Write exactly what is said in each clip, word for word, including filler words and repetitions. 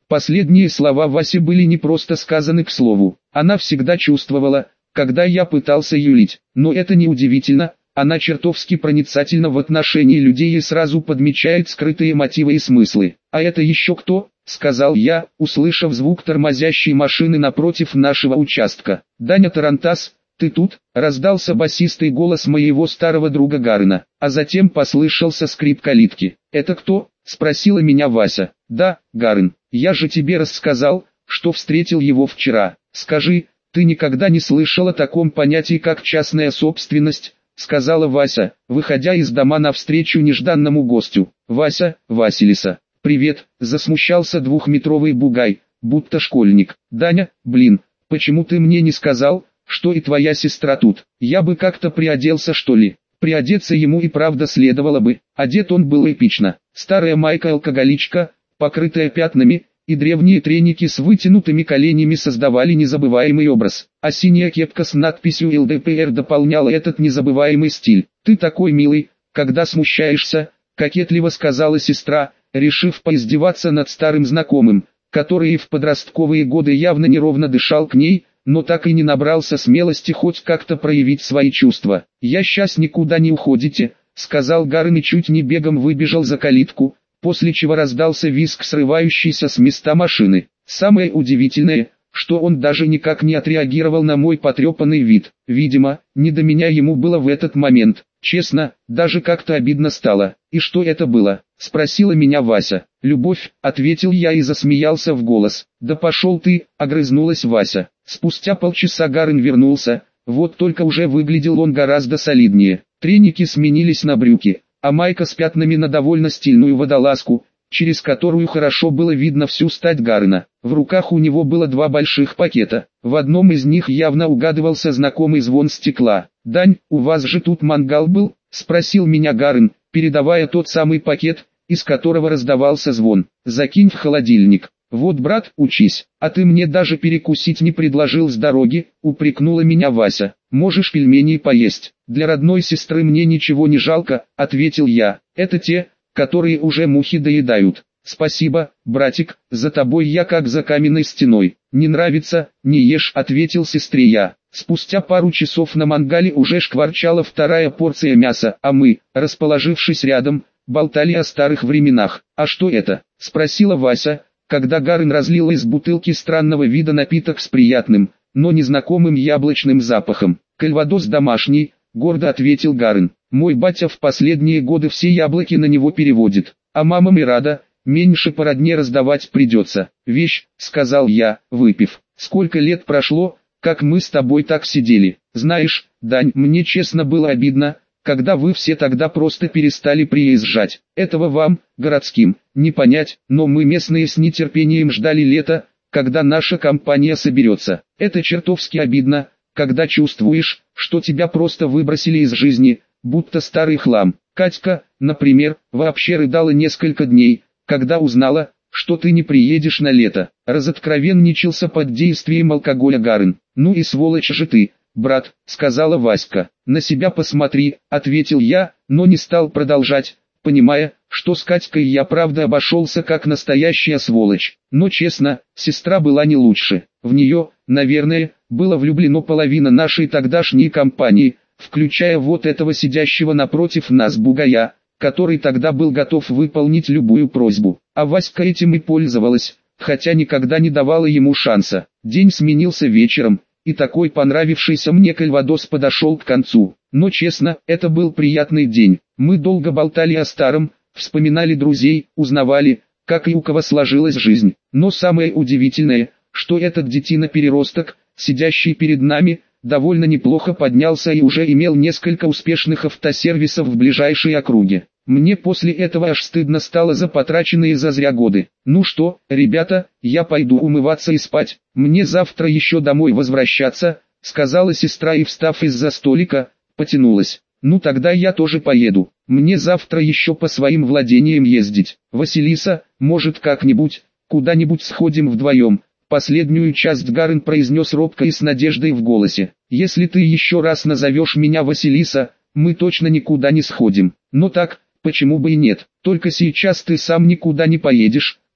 Последние слова Васи были не просто сказаны к слову. Она всегда чувствовала, когда я пытался юлить. Но это не удивительно, она чертовски проницательна в отношении людей и сразу подмечает скрытые мотивы и смыслы. «А это еще кто?» — сказал я, услышав звук тормозящей машины напротив нашего участка. «Даня Тарантас, ты тут?» — раздался басистый голос моего старого друга Гарына, а затем послышался скрип калитки. «Это кто?» — спросила меня Вася. «Да, Гарын, я же тебе рассказал, что встретил его вчера. Скажи, ты никогда не слышал о таком понятии, как частная собственность?» — сказала Вася, выходя из дома навстречу нежданному гостю. «Вася, Василиса, привет!» — засмущался двухметровый бугай, будто школьник. «Даня, блин, почему ты мне не сказал, что и твоя сестра тут? Я бы как-то приоделся, что ли?» Приодеться ему и правда следовало бы. Одет он был эпично. Старая майка-алкоголичка, покрытая пятнами, и древние треники с вытянутыми коленями создавали незабываемый образ, а синяя кепка с надписью эл дэ пэ эр дополняла этот незабываемый стиль. «Ты такой милый, когда смущаешься», — кокетливо сказала сестра, решив поиздеваться над старым знакомым, который и в подростковые годы явно неровно дышал к ней, но так и не набрался смелости хоть как-то проявить свои чувства. «Я сейчас никуда не уходите», — сказал Гарын и чуть не бегом выбежал за калитку, после чего раздался визг срывающийся с места машины. Самое удивительное, что он даже никак не отреагировал на мой потрепанный вид. Видимо, не до меня ему было в этот момент. Честно, даже как-то обидно стало. «И что это было?» — спросила меня Вася. «Любовь», — ответил я и засмеялся в голос. «Да пошел ты», — огрызнулась Вася. Спустя полчаса Гарын вернулся, вот только уже выглядел он гораздо солиднее. Треники сменились на брюки, а майка с пятнами на довольно стильную водолазку, через которую хорошо было видно всю стать Гарына. В руках у него было два больших пакета, в одном из них явно угадывался знакомый звон стекла. «Дань, у вас же тут мангал был?» — спросил меня Гарын, передавая тот самый пакет, из которого раздавался звон. «Закинь в холодильник». «Вот, брат, учись, а ты мне даже перекусить не предложил с дороги», — упрекнула меня Вася. «Можешь пельмени поесть. Для родной сестры мне ничего не жалко», — ответил я. «Это те, которые уже мухи доедают». «Спасибо, братик, за тобой я как за каменной стеной. Не нравится, не ешь», — ответил сестре я. Спустя пару часов на мангале уже шкварчала вторая порция мяса, а мы, расположившись рядом, болтали о старых временах. «А что это?» — спросила Вася, когда Гарын разлил из бутылки странного вида напиток с приятным, но незнакомым яблочным запахом. «Кальвадос домашний», — гордо ответил Гарын. «Мой батя в последние годы все яблоки на него переводит, а мама и рада, меньше по родне раздавать придется». «Вещь», — сказал я, выпив. «Сколько лет прошло, как мы с тобой так сидели. Знаешь, Дань, мне честно было обидно, когда вы все тогда просто перестали приезжать. Этого вам, городским, не понять, но мы местные с нетерпением ждали лета, когда наша компания соберется. Это чертовски обидно, когда чувствуешь, что тебя просто выбросили из жизни, будто старый хлам. Катька, например, вообще рыдала несколько дней, когда узнала, что ты не приедешь на лето. Разоткровенничался под действием алкоголя Гарын. «Ну и сволочь же ты, брат», — сказала Васька. «На себя посмотри», — ответил я, но не стал продолжать, понимая, что с Катькой я правда обошелся как настоящая сволочь. Но честно, сестра была не лучше. В нее, наверное, было влюблено половина нашей тогдашней компании, включая вот этого сидящего напротив нас бугая, который тогда был готов выполнить любую просьбу. А Васька этим и пользовалась, хотя никогда не давала ему шанса. День сменился вечером, и такой понравившийся мне кальвадос подошел к концу. Но честно, это был приятный день. Мы долго болтали о старом, вспоминали друзей, узнавали, как и у кого сложилась жизнь. Но самое удивительное, что этот детина-переросток, сидящий перед нами, довольно неплохо поднялся и уже имел несколько успешных автосервисов в ближайшей округе. Мне после этого аж стыдно стало за потраченные зазря годы. «Ну что, ребята, я пойду умываться и спать, мне завтра еще домой возвращаться», — сказала сестра и, встав из-за столика, потянулась. «Ну тогда я тоже поеду, мне завтра еще по своим владениям ездить. Василиса, может как-нибудь, куда-нибудь сходим вдвоем?» Последнюю часть Гарын произнес робко и с надеждой в голосе. «Если ты еще раз назовешь меня Василиса, мы точно никуда не сходим. Но так, почему бы и нет? Только сейчас ты сам никуда не поедешь, а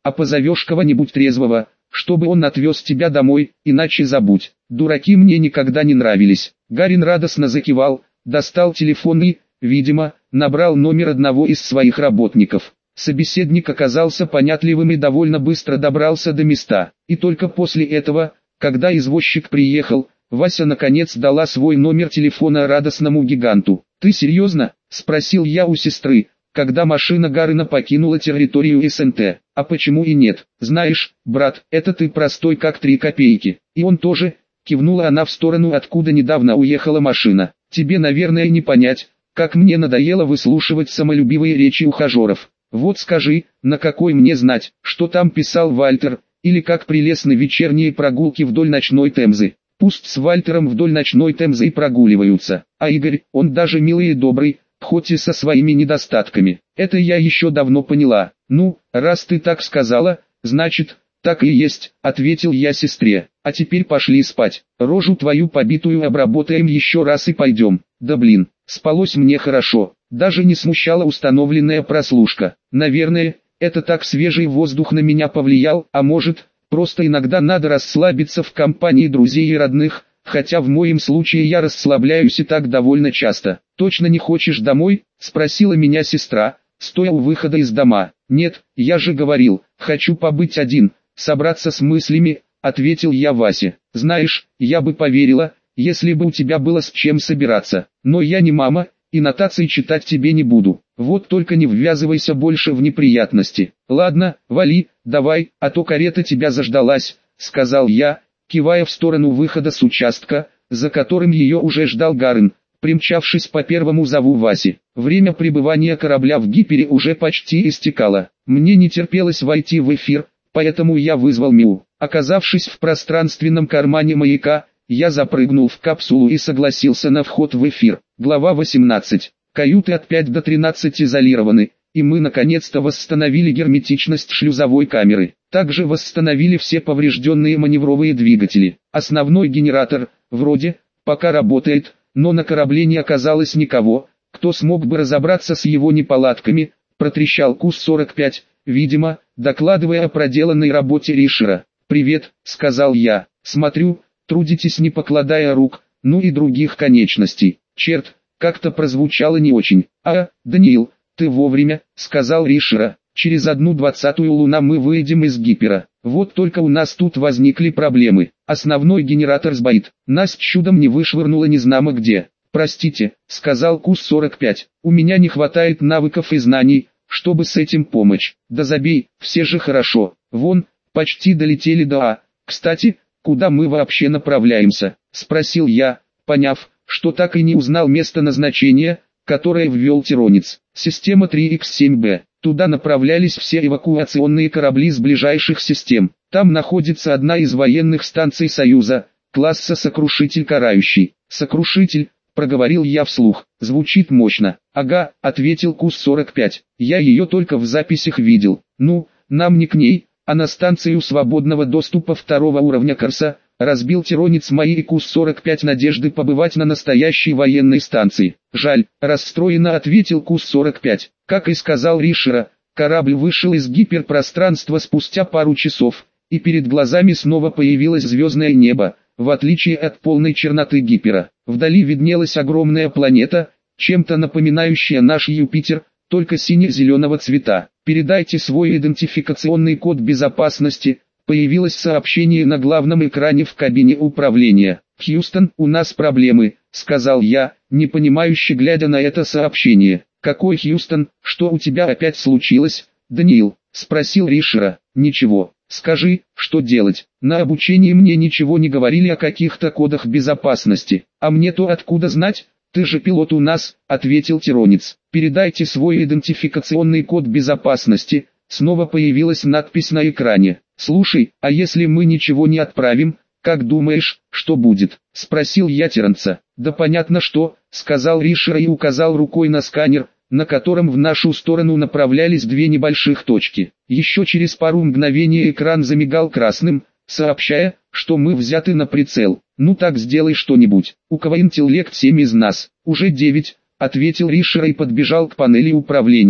а позовешь кого-нибудь трезвого, чтобы он отвез тебя домой, иначе забудь. Дураки мне никогда не нравились. Гарин радостно закивал, достал телефон и, видимо, набрал номер одного из своих работников. Собеседник оказался понятливым и довольно быстро добрался до места. И только после этого, когда извозчик приехал, Вася наконец дала свой номер телефона радостному гиганту. «Ты серьезно?» – спросил я у сестры, когда машина Гарина покинула территорию СНТ. «А почему и нет? Знаешь, брат, это ты простой как три копейки. И он тоже», – кивнула она в сторону, откуда недавно уехала машина. «Тебе, наверное, не понять, как мне надоело выслушивать самолюбивые речи ухажеров. Вот скажи, на какой мне знать, что там писал Вальтер, или как прелестны вечерние прогулки вдоль ночной Темзы. Пусть с Вальтером вдоль ночной Темзы и прогуливаются, а Игорь, он даже милый и добрый, хоть и со своими недостатками. Это я еще давно поняла. Ну, раз ты так сказала, значит, так и есть», — ответил я сестре. «А теперь пошли спать. Рожу твою побитую обработаем еще раз и пойдем». Да блин, спалось мне хорошо, даже не смущала установленная прослушка. Наверное, это так свежий воздух на меня повлиял, а может, просто иногда надо расслабиться в компании друзей и родных, хотя в моем случае я расслабляюсь и так довольно часто. «Точно не хочешь домой?» – спросила меня сестра, стоя у выхода из дома. «Нет, я же говорил, хочу побыть один, собраться с мыслями», – ответил я Васе. «Знаешь, я бы поверила, если бы у тебя было с чем собираться, но я не мама, и нотации читать тебе не буду. Вот только не ввязывайся больше в неприятности. Ладно, вали, давай, а то карета тебя заждалась», — сказал я, кивая в сторону выхода с участка, за которым ее уже ждал Гарин, примчавшись по первому зову Васи. Время пребывания корабля в Гипере уже почти истекало. Мне не терпелось войти в эфир, поэтому я вызвал Миу. Оказавшись в пространственном кармане маяка, я запрыгнул в капсулу и согласился на вход в эфир. Глава восемнадцать. Каюты от пяти до тринадцати изолированы, и мы наконец-то восстановили герметичность шлюзовой камеры. Также восстановили все поврежденные маневровые двигатели. Основной генератор, вроде, пока работает, но на корабле не оказалось никого, кто смог бы разобраться с его неполадками, протрещал Кус сорок пять, видимо, докладывая о проделанной работе Ришера. «Привет», — сказал я, — «смотрю, трудитесь не покладая рук, ну и других конечностей». «Черт, как-то прозвучало не очень». «А, Даниил, ты вовремя», — сказал Ришера. «Через одну двадцатую луна мы выйдем из Гипера. Вот только у нас тут возникли проблемы. Основной генератор сбоит. Нас чудом не вышвырнуло незнамо где». «Простите», — сказал Кус сорок пять, — «у меня не хватает навыков и знаний, чтобы с этим помочь». «Да забей, все же хорошо. Вон, почти долетели до А. Кстати, куда мы вообще направляемся?» — спросил я, поняв, что так и не узнал место назначения, которое ввел Тиронец. «Система три икс семь бэ. Туда направлялись все эвакуационные корабли с ближайших систем. Там находится одна из военных станций Союза, класса «Сокрушитель Карающий». «Сокрушитель», — проговорил я вслух, — звучит мощно. «Ага», — ответил Кус сорок пять, — «я ее только в записях видел. Ну, нам не к ней, а на станцию свободного доступа второго уровня Корса», — разбил Тиронец мои и Кус сорок пять надежды побывать на настоящей военной станции. «Жаль», — расстроенно ответил Кус сорок пять. Как и сказал Ришера, корабль вышел из гиперпространства спустя пару часов, и перед глазами снова появилось звездное небо, в отличие от полной черноты Гипера. Вдали виднелась огромная планета, чем-то напоминающая наш Юпитер, только сине-зеленого цвета. «Передайте свой идентификационный код безопасности», появилось сообщение на главном экране в кабине управления. «Хьюстон, у нас проблемы», — сказал я, непонимающе глядя на это сообщение. «Какой Хьюстон, что у тебя опять случилось, Даниил?» — спросил Ришера. «Ничего, скажи, что делать. На обучении мне ничего не говорили о каких-то кодах безопасности. А мне-то откуда знать? Ты же пилот у нас», — ответил Тиронец. «Передайте свой идентификационный код безопасности». Снова появилась надпись на экране. «Слушай, а если мы ничего не отправим, как думаешь, что будет?» — спросил я Тиронца. «Да понятно что», — сказал Ришер и указал рукой на сканер, на котором в нашу сторону направлялись две небольших точки. Еще через пару мгновений экран замигал красным, сообщая, что мы взяты на прицел. «Ну так сделай что-нибудь. У кого интеллект семь из нас?» «Уже девять», — ответил Ришер и подбежал к панели управления.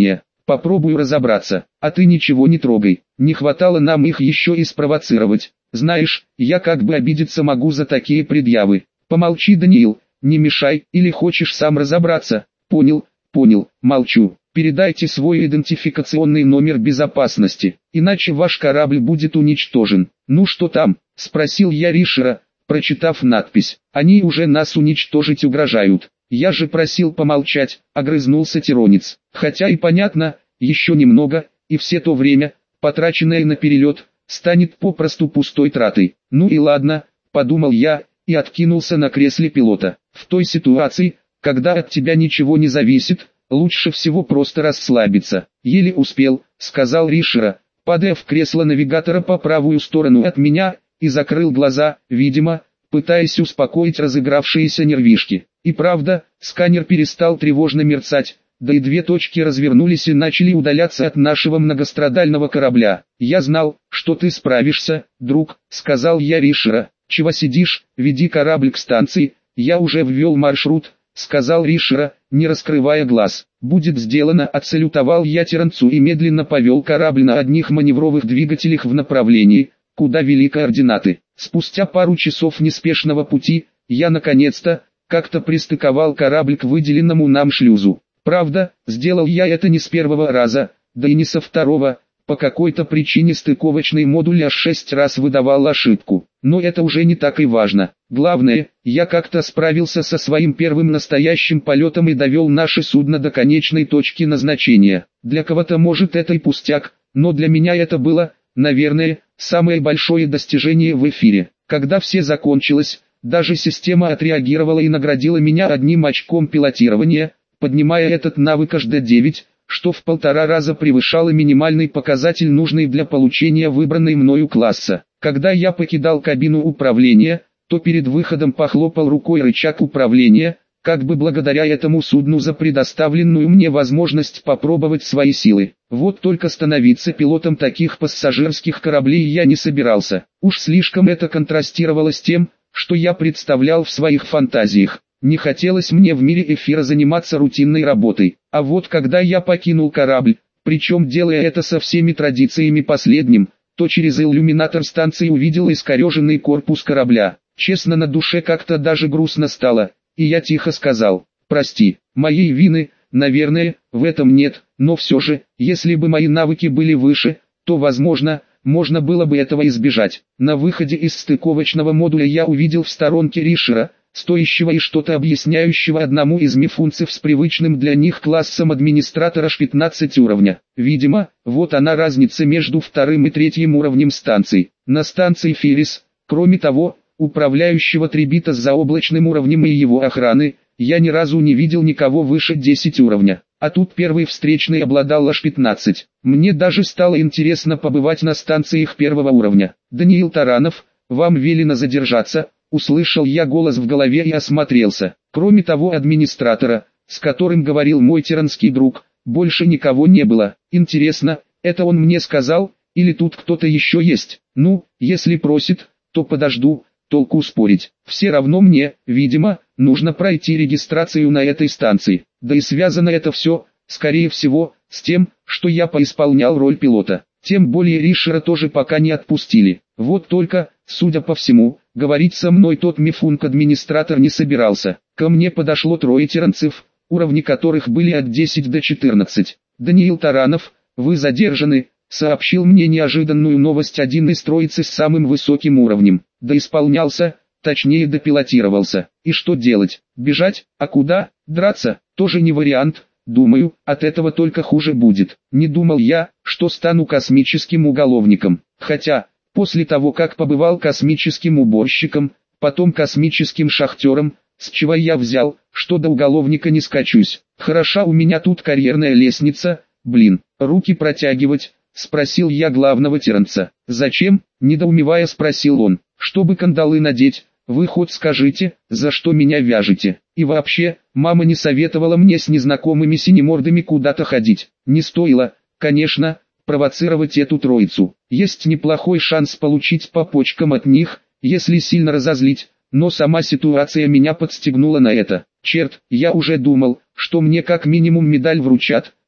попробую разобраться, а ты ничего не трогай, не хватало нам их еще и спровоцировать. Знаешь, я как бы обидеться могу за такие предъявы. Помолчи, Даниил, не мешай, или хочешь сам разобраться? Понял, понял, молчу. Передайте свой идентификационный номер безопасности, иначе ваш корабль будет уничтожен. Ну что там? Спросил я Ришера, прочитав надпись. Они уже нас уничтожить угрожают. Я же просил помолчать, огрызнулся тиронец. Хотя и понятно, еще немного, и все то время, потраченное на перелет, станет попросту пустой тратой. Ну и ладно, подумал я, и откинулся на кресле пилота. В той ситуации, когда от тебя ничего не зависит, лучше всего просто расслабиться. Еле успел, сказал Ришера, падая в кресло навигатора по правую сторону от меня, и закрыл глаза, видимо, пытаясь успокоить разыгравшиеся нервишки. И правда, сканер перестал тревожно мерцать, да и две точки развернулись и начали удаляться от нашего многострадального корабля. «Я знал, что ты справишься, друг», — сказал я Ришера. «Чего сидишь, веди корабль к станции, я уже ввел маршрут», — сказал Ришера, не раскрывая глаз. «Будет сделано», — отсалютовал я тиранцу и медленно повел корабль на одних маневровых двигателях в направлении, куда вели координаты. Спустя пару часов неспешного пути, я наконец-то, как-то пристыковал корабль к выделенному нам шлюзу. Правда, сделал я это не с первого раза, да и не со второго, по какой-то причине стыковочный модуль аж шесть раз выдавал ошибку. Но это уже не так и важно. Главное, я как-то справился со своим первым настоящим полетом и довел наше судно до конечной точки назначения. Для кого-то может это и пустяк, но для меня это было, наверное, самое большое достижение в эфире. Когда все закончилось, даже система отреагировала и наградила меня одним очком пилотирования, поднимая этот навык аж до девяти, что в полтора раза превышало минимальный показатель, нужный для получения выбранной мною класса. Когда я покидал кабину управления, то перед выходом похлопал рукой рычаг управления, как бы благодаря этому судну за предоставленную мне возможность попробовать свои силы. Вот только становиться пилотом таких пассажирских кораблей я не собирался. Уж слишком это контрастировало с тем, что я представлял в своих фантазиях. Не хотелось мне в мире эфира заниматься рутинной работой. А вот когда я покинул корабль, причем делая это со всеми традициями последним, то через иллюминатор станции увидел искореженный корпус корабля. Честно, на душе как-то даже грустно стало, и я тихо сказал: «Прости, моей вины, наверное, в этом нет, но все же, если бы мои навыки были выше, то, возможно, можно было бы этого избежать». На выходе из стыковочного модуля я увидел в сторонке Ришера, стоящего и что-то объясняющего одному из мифунцев с привычным для них классом администратора аж пятнадцать уровня. Видимо, вот она разница между вторым и третьим уровнем станций. На станции Феррис, кроме того, управляющего Трибита с заоблачным уровнем и его охраны, я ни разу не видел никого выше десяти уровня. А тут первый встречный обладал аж пятнадцать. Мне даже стало интересно побывать на станциях первого уровня. «Даниил Таранов, вам велено задержаться», — услышал я голос в голове и осмотрелся. Кроме того администратора, с которым говорил мой тиранский друг, больше никого не было. Интересно, это он мне сказал, или тут кто-то еще есть? Ну, если просит, то подожду, толку спорить. Все равно мне, видимо, нужно пройти регистрацию на этой станции. Да и связано это все, скорее всего, с тем, что я поисполнял роль пилота. Тем более Ришера тоже пока не отпустили. Вот только, судя по всему, говорить со мной тот мифунк-администратор не собирался. Ко мне подошло трое тиранцев, уровни которых были от десяти до четырнадцати. «Даниил Таранов, вы задержаны», — сообщил мне неожиданную новость один из троицы с самым высоким уровнем. Да исполнялся, точнее допилотировался. И что делать? Бежать? А куда? Драться? Тоже не вариант. Думаю, от этого только хуже будет. Не думал я, что стану космическим уголовником. Хотя, после того как побывал космическим уборщиком, потом космическим шахтером, с чего я взял, что до уголовника не скачусь. Хороша у меня тут карьерная лестница, блин, руки протягивать, спросил я главного тиранца. «Зачем?» – недоумевая спросил он. «Чтобы кандалы надеть, вы хоть скажите, за что меня вяжете? И вообще, мама не советовала мне с незнакомыми синемордами куда-то ходить. Не стоило, конечно, провоцировать эту троицу. Есть неплохой шанс получить по почкам от них, если сильно разозлить, но сама ситуация меня подстегнула на это. Черт, я уже думал, что мне как минимум медаль вручат,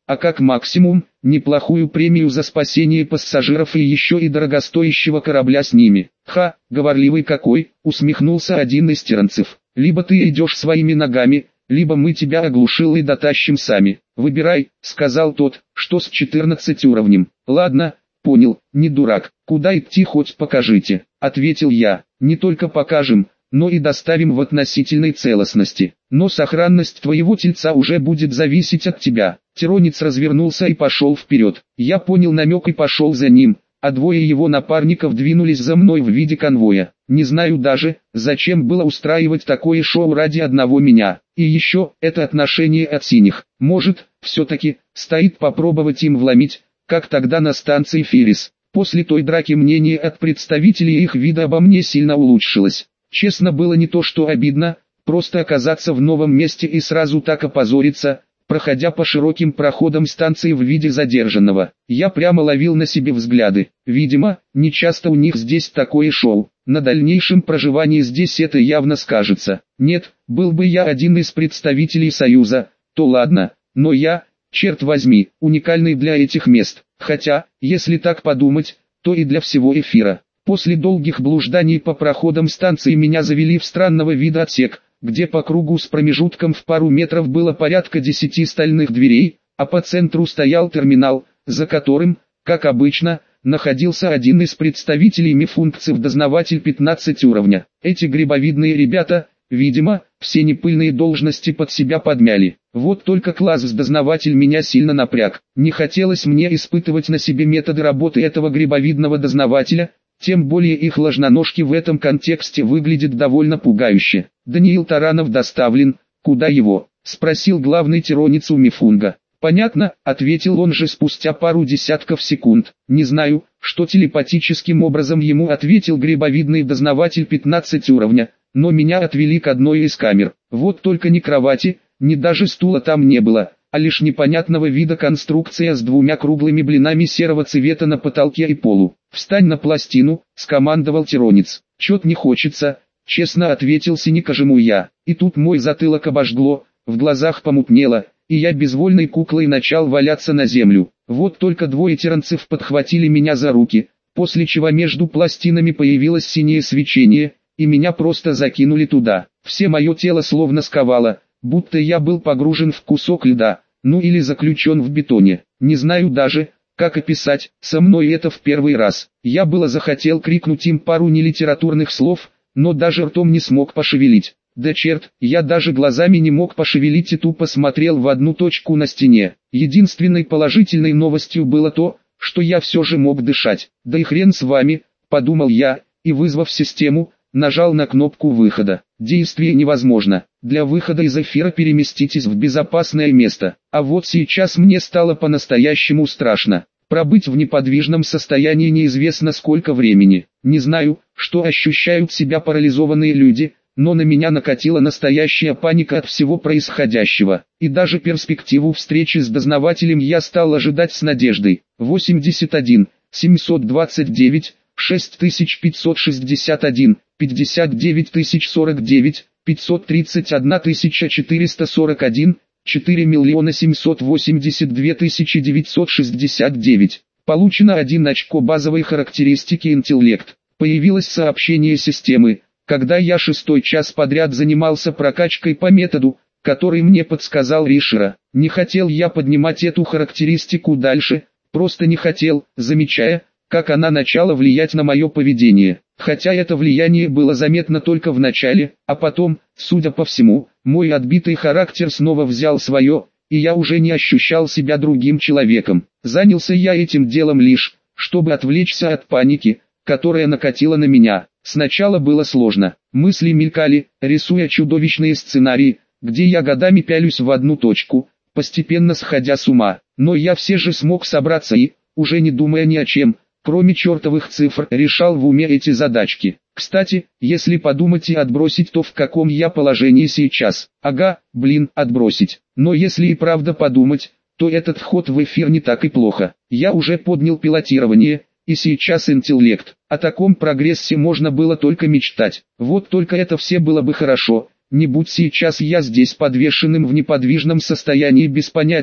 а как максимум, неплохую премию за спасение пассажиров и еще и дорогостоящего корабля с ними. Ха, говорливый какой, усмехнулся один из тиранцев. Либо ты идешь своими ногами, либо мы тебя оглушил и дотащим сами. Выбирай, сказал тот, что с четырнадцать уровнем. Ладно, понял, не дурак, куда идти хоть покажите, ответил я. Не только покажем, но и доставим в относительной целостности. Но сохранность твоего тельца уже будет зависеть от тебя. Тиронец развернулся и пошел вперед. Я понял намек и пошел за ним, а двое его напарников двинулись за мной в виде конвоя. Не знаю даже, зачем было устраивать такое шоу ради одного меня. И еще, это отношение от синих. Может, все-таки, стоит попробовать им вломить, как тогда на станции Феррис. После той драки мнение от представителей их вида обо мне сильно улучшилось. Честно, было не то что обидно, просто оказаться в новом месте и сразу так опозориться, проходя по широким проходам станции в виде задержанного. Я прямо ловил на себе взгляды. Видимо, не часто у них здесь такое шоу. На дальнейшем проживании здесь это явно скажется. Нет, был бы я один из представителей Союза, то ладно, но я, черт возьми, уникальный для этих мест. Хотя, если так подумать, то и для всего эфира. После долгих блужданий по проходам станции меня завели в странного вида отсек, где по кругу с промежутком в пару метров было порядка десяти стальных дверей, а по центру стоял терминал, за которым, как обычно, находился один из представителей мифункций, дознаватель пятнадцать уровня. Эти грибовидные ребята, видимо, все непыльные должности под себя подмяли. Вот только класс дознаватель меня сильно напряг. Не хотелось мне испытывать на себе методы работы этого грибовидного дознавателя, тем более их ложноножки в этом контексте выглядят довольно пугающе. «Даниил Таранов доставлен, куда его?» – спросил главный тиронец у Мифунга. «Понятно», – ответил он же спустя пару десятков секунд. «Не знаю, что телепатическим образом ему ответил грибовидный дознаватель пятнадцать уровня, но меня отвели к одной из камер. Вот только ни кровати, ни даже стула там не было, а лишь непонятного вида конструкция с двумя круглыми блинами серого цвета на потолке и полу. «Встань на пластину», — скомандовал тиронец. «Чё-то не хочется», — честно ответил синекожему я. И тут мой затылок обожгло, в глазах помутнело, и я безвольной куклой начал валяться на землю. Вот только двое тиранцев подхватили меня за руки, после чего между пластинами появилось синее свечение, и меня просто закинули туда. Все мое тело словно сковало, будто я был погружен в кусок льда, ну или заключен в бетоне. Не знаю даже, как описать, со мной это в первый раз. Я было захотел крикнуть им пару нелитературных слов, но даже ртом не смог пошевелить. Да черт, я даже глазами не мог пошевелить и тупо смотрел в одну точку на стене. Единственной положительной новостью было то, что я все же мог дышать. Да и хрен с вами, подумал я, и вызвав систему, нажал на кнопку выхода. Действие невозможно. Для выхода из эфира переместитесь в безопасное место. А вот сейчас мне стало по-настоящему страшно. Пробыть в неподвижном состоянии неизвестно сколько времени. Не знаю, что ощущают себя парализованные люди, но на меня накатила настоящая паника от всего происходящего. И даже перспективу встречи с дознавателем я стал ожидать с надеждой. восемьдесят один, семьсот двадцать девять, шесть тысяч пятьсот шестьдесят один, пятьдесят девять тысяч сорок девять, пятьсот тридцать одна тысяча четыреста сорок один, четыре миллиона семьсот восемьдесят две тысячи девятьсот шестьдесят девять. Получено один очко базовой характеристики интеллект. Появилось сообщение системы, когда я шестой час подряд занимался прокачкой по методу, который мне подсказал Ришера. Не хотел я поднимать эту характеристику дальше, просто не хотел, замечая, как она начала влиять на мое поведение. Хотя это влияние было заметно только в начале, а потом, судя по всему, мой отбитый характер снова взял свое, и я уже не ощущал себя другим человеком. Занялся я этим делом лишь, чтобы отвлечься от паники, которая накатила на меня. Сначала было сложно, мысли мелькали, рисуя чудовищные сценарии, где я годами пялюсь в одну точку, постепенно сходя с ума. Но я все же смог собраться и, уже не думая ни о чем, кроме чертовых цифр, решал в уме эти задачки. Кстати, если подумать и отбросить то, в каком я положении сейчас. Ага, блин, отбросить. Но если и правда подумать, то этот вход в эфир не так и плохо. Я уже поднял пилотирование, и сейчас интеллект. О таком прогрессе можно было только мечтать. Вот только это все было бы хорошо, не будь сейчас я здесь подвешенным в неподвижном состоянии без понятия,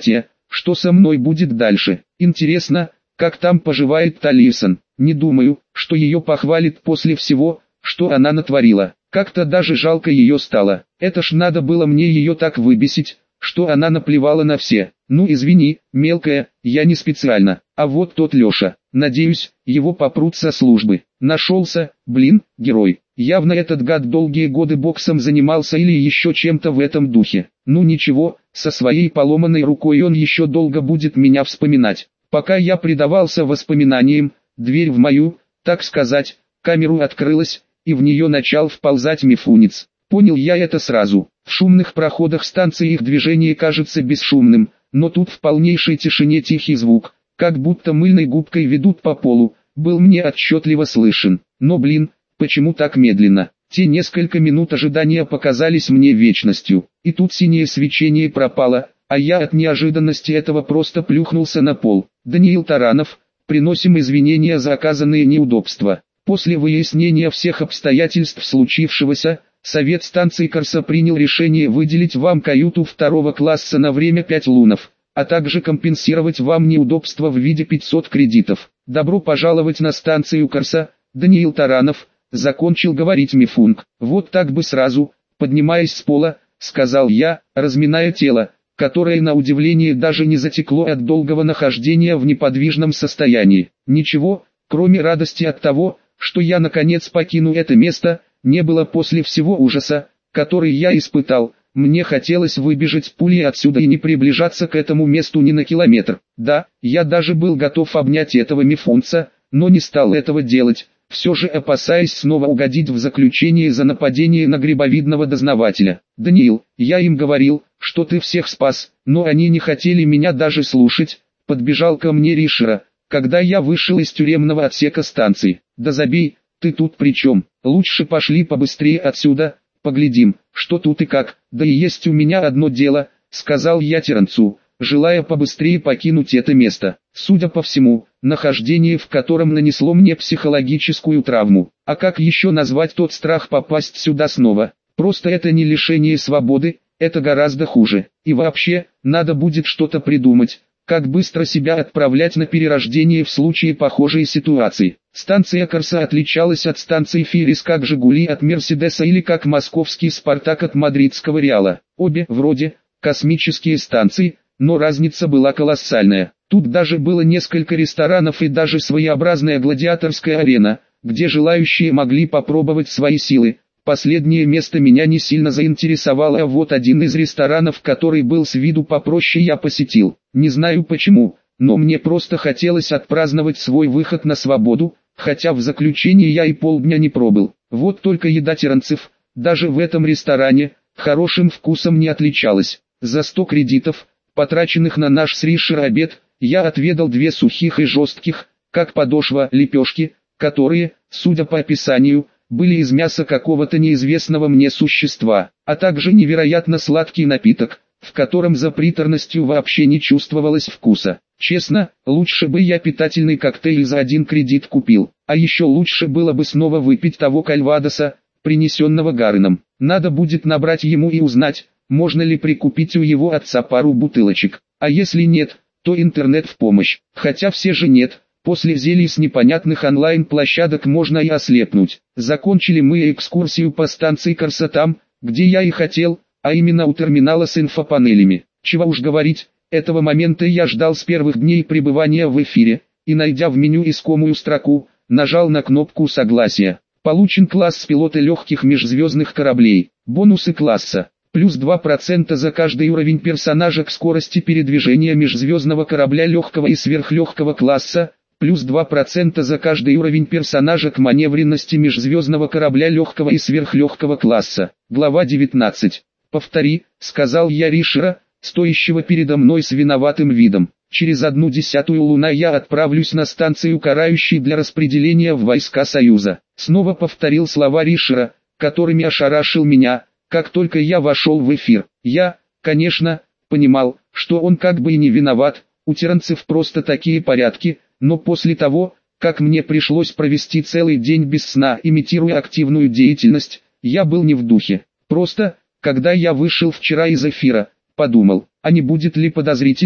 что со мной будет дальше. Интересно, как там поживает Талисон. Не думаю, что ее похвалит после всего, что она натворила. Как-то даже жалко ее стало. Это ж надо было мне ее так выбесить, что она наплевала на все. Ну извини, мелкая, я не специально. А вот тот Леша, надеюсь, его попрут со службы. Нашелся, блин, герой. Явно этот гад долгие годы боксом занимался или еще чем-то в этом духе. Ну ничего, со своей поломанной рукой он еще долго будет меня вспоминать. Пока я предавался воспоминаниям, дверь в мою, так сказать, камеру открылась, и в нее начал вползать мифунец. Понял я это сразу. В шумных проходах станции их движение кажется бесшумным, но тут в полнейшей тишине тихий звук, как будто мыльной губкой ведут по полу, был мне отчетливо слышен. Но блин, почему так медленно? Те несколько минут ожидания показались мне вечностью, и тут синее свечение пропало, а я от неожиданности этого просто плюхнулся на пол. Даниил Таранов, приносим извинения за оказанные неудобства. После выяснения всех обстоятельств случившегося, Совет станции Корса принял решение выделить вам каюту второго класса на время пять лунов, а также компенсировать вам неудобства в виде пятисот кредитов. Добро пожаловать на станцию Корса, Даниил Таранов, закончил говорить Мифунг. Вот так бы сразу, поднимаясь с пола, сказал я, разминая тело, которое на удивление даже не затекло от долгого нахождения в неподвижном состоянии. Ничего, кроме радости от того, что я наконец покину это место, не было после всего ужаса, который я испытал. Мне хотелось выбежать пулей отсюда и не приближаться к этому месту ни на километр. Да, я даже был готов обнять этого мифунца, но не стал этого делать, все же опасаясь снова угодить в заключение за нападение на грибовидного дознавателя. «Даниил, я им говорил, что ты всех спас, но они не хотели меня даже слушать», — подбежал ко мне Ришера, когда я вышел из тюремного отсека станции. «Да забей, ты тут при чем? Лучше пошли побыстрее отсюда, поглядим, что тут и как. Да и есть у меня одно дело», — сказал я Теренцу, желая побыстрее покинуть это место. Судя по всему, нахождение в котором нанесло мне психологическую травму. А как еще назвать тот страх попасть сюда снова? Просто это не лишение свободы, это гораздо хуже. И вообще, надо будет что-то придумать, как быстро себя отправлять на перерождение в случае похожей ситуации. Станция Корса отличалась от станции Феррис как Жигули от Мерседеса или как московский Спартак от мадридского Реала. Обе, вроде, космические станции, но разница была колоссальная. Тут даже было несколько ресторанов и даже своеобразная гладиаторская арена, где желающие могли попробовать свои силы. Последнее место меня не сильно заинтересовало, а вот один из ресторанов, который был с виду попроще, я посетил. Не знаю почему, но мне просто хотелось отпраздновать свой выход на свободу, хотя в заключении я и полдня не пробыл. Вот только еда терранцев, даже в этом ресторане, хорошим вкусом не отличалась. За сто кредитов, потраченных на наш с Ришер обед, я отведал две сухих и жестких, как подошва, лепешки, которые, судя по описанию, были из мяса какого-то неизвестного мне существа, а также невероятно сладкий напиток, в котором за приторностью вообще не чувствовалось вкуса. Честно, лучше бы я питательный коктейль за один кредит купил, а еще лучше было бы снова выпить того кальвадоса, принесенного Гарреном. Надо будет набрать ему и узнать, можно ли прикупить у его отца пару бутылочек, а если нет, то интернет в помощь, хотя все же нет. После зелий с непонятных онлайн-площадок можно и ослепнуть. Закончили мы экскурсию по станции Корса там, где я и хотел, а именно у терминала с инфопанелями. Чего уж говорить, этого момента я ждал с первых дней пребывания в эфире, и найдя в меню искомую строку, нажал на кнопку согласия. Получен класс пилота легких межзвездных кораблей. Бонусы класса. Плюс два процента за каждый уровень персонажа к скорости передвижения межзвездного корабля легкого и сверхлегкого класса. Плюс два процента за каждый уровень персонажа к маневренности межзвездного корабля легкого и сверхлегкого класса. Глава девятнадцать. «Повтори», — сказал я Ришера, стоящего передо мной с виноватым видом. «Через одну десятую луна я отправлюсь на станцию карающей для распределения в войска Союза». Снова повторил слова Ришера, которыми ошарашил меня, как только я вошел в эфир. Я, конечно, понимал, что он как бы и не виноват, у терранцев просто такие порядки, но после того, как мне пришлось провести целый день без сна, имитируя активную деятельность, я был не в духе. Просто, когда я вышел вчера из эфира, подумал, а не будет ли подозрительно,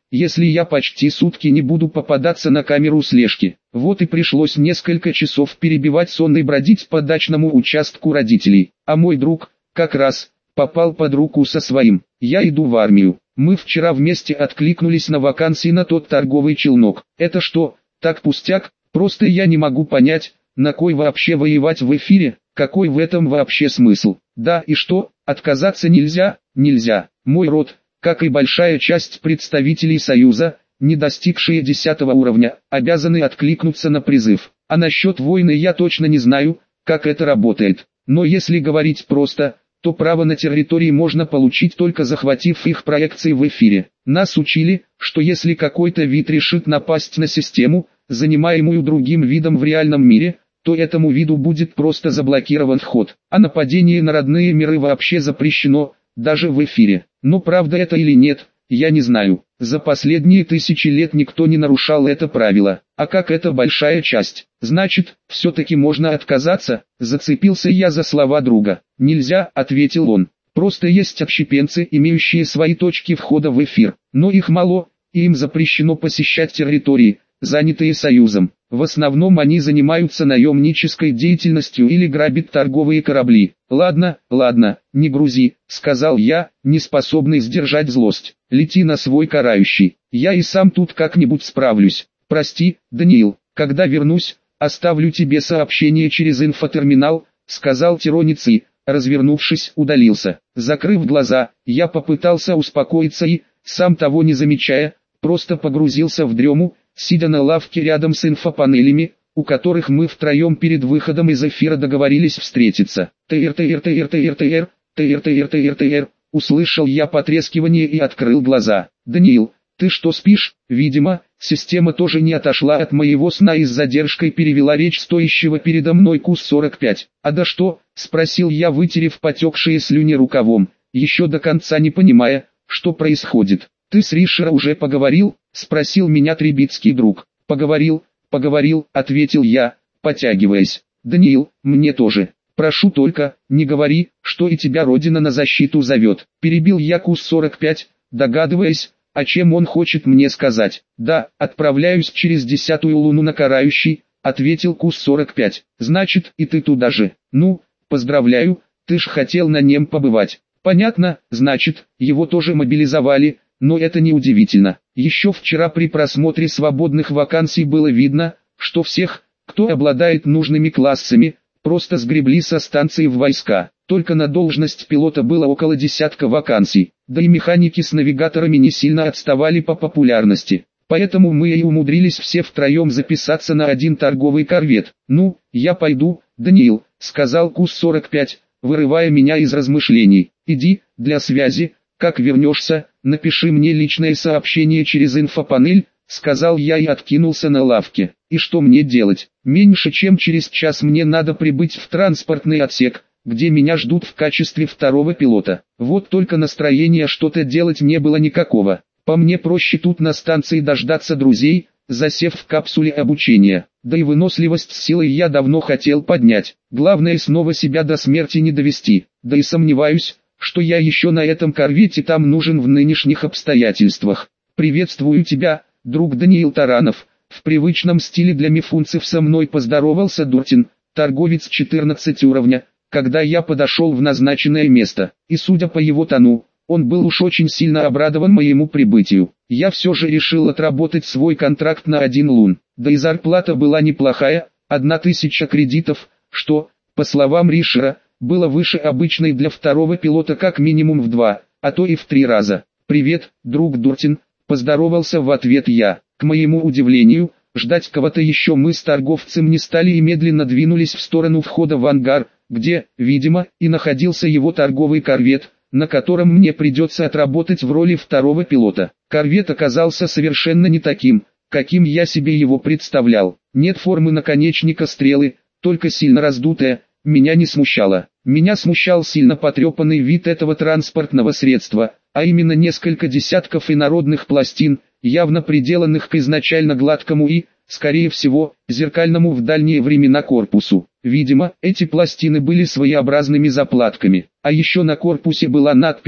если я почти сутки не буду попадаться на камеру слежки? Вот и пришлось несколько часов перебивать сон и бродить по дачному участку родителей. А мой друг, как раз, попал под руку со своим. Я иду в армию. Мы вчера вместе откликнулись на вакансии на тот торговый челнок. Это что, так пустяк? Просто я не могу понять, на кой вообще воевать в эфире, какой в этом вообще смысл? Да и что, отказаться нельзя? Нельзя. Мой род, как и большая часть представителей Союза, не достигшие десятого уровня, обязаны откликнуться на призыв. А насчет войны я точно не знаю, как это работает. Но если говорить просто, то право на территории можно получить только захватив их проекции в эфире. Нас учили, что если какой-то вид решит напасть на систему, занимаемую другим видом в реальном мире, то этому виду будет просто заблокирован вход. А нападение на родные миры вообще запрещено, даже в эфире. Но правда это или нет, я не знаю. За последние тысячи лет никто не нарушал это правило. А как это большая часть? Значит, все-таки можно отказаться? Зацепился я за слова друга. Нельзя, ответил он. Просто есть отщепенцы, имеющие свои точки входа в эфир. Но их мало, и им запрещено посещать территории, занятые Союзом. В основном они занимаются наемнической деятельностью или грабят торговые корабли. «Ладно, ладно, не грузи», — сказал я, не способный сдержать злость. «Лети на свой карающий, я и сам тут как-нибудь справлюсь. Прости, Даниил, когда вернусь, оставлю тебе сообщение через инфотерминал», — сказал тиронец и, развернувшись, удалился. Закрыв глаза, я попытался успокоиться и, сам того не замечая, просто погрузился в дрему, сидя на лавке рядом с инфопанелями, у которых мы втроем перед выходом из эфира договорились встретиться. «ТР, ТР, ТР, ТР, ТР, ТР, ТР, ТР, ТР», услышал я потрескивание и открыл глаза. «Даниил, ты что, спишь?» Видимо, система тоже не отошла от моего сна и с задержкой перевела речь стоящего передо мной Кус сорок пять. «А да что?» — спросил я, вытерев потекшие слюни рукавом, еще до конца не понимая, что происходит. «Ты с Ришера уже поговорил?» — спросил меня трибитский друг. «Поговорил, поговорил», — ответил я, потягиваясь. «Даниил, мне тоже. Прошу только, не говори, что и тебя Родина на защиту зовет». Перебил я Кус сорок пять, догадываясь, о чем он хочет мне сказать. «Да, отправляюсь через десятую луну на карающий», — ответил Кус сорок пять. «Значит, и ты туда же. Ну, поздравляю, ты ж хотел на нем побывать». «Понятно, значит, его тоже мобилизовали». Но это не удивительно. Еще вчера при просмотре свободных вакансий было видно, что всех, кто обладает нужными классами, просто сгребли со станции в войска. Только на должность пилота было около десятка вакансий, да и механики с навигаторами не сильно отставали по популярности. Поэтому мы и умудрились все втроем записаться на один торговый корвет. «Ну, я пойду, Даниил», — сказал Кус сорок пять, вырывая меня из размышлений. «Иди, для связи. Как вернешься, напиши мне личное сообщение через инфопанель», — сказал я и откинулся на лавке. «И что мне делать? Меньше чем через час мне надо прибыть в транспортный отсек, где меня ждут в качестве второго пилота. Вот только настроения что-то делать не было никакого. По мне проще тут на станции дождаться друзей, засев в капсуле обучения. Да и выносливость с силой я давно хотел поднять. Главное снова себя до смерти не довести. Да и сомневаюсь, что я еще на этом корвете там нужен в нынешних обстоятельствах. «Приветствую тебя, друг Даниил Таранов», — в привычном стиле для мифунцев со мной поздоровался Дуртин, торговец четырнадцать уровня, когда я подошел в назначенное место. И судя по его тону, он был уж очень сильно обрадован моему прибытию. Я все же решил отработать свой контракт на один лун, да и зарплата была неплохая, одна тысяча кредитов, что, по словам Ришера, было выше обычной для второго пилота как минимум в два, а то и в три раза. «Привет, друг Дуртин», — поздоровался в ответ я. К моему удивлению, ждать кого-то еще мы с торговцем не стали и медленно двинулись в сторону входа в ангар, где, видимо, и находился его торговый корвет, на котором мне придется отработать в роли второго пилота. Корвет оказался совершенно не таким, каким я себе его представлял. Нет формы наконечника стрелы, только сильно раздутая. Меня не смущало. Меня смущал сильно потрепанный вид этого транспортного средства, а именно несколько десятков инородных пластин, явно приделанных к изначально гладкому и, скорее всего, зеркальному в дальние времена корпусу. Видимо, эти пластины были своеобразными заплатками. А еще на корпусе была надпись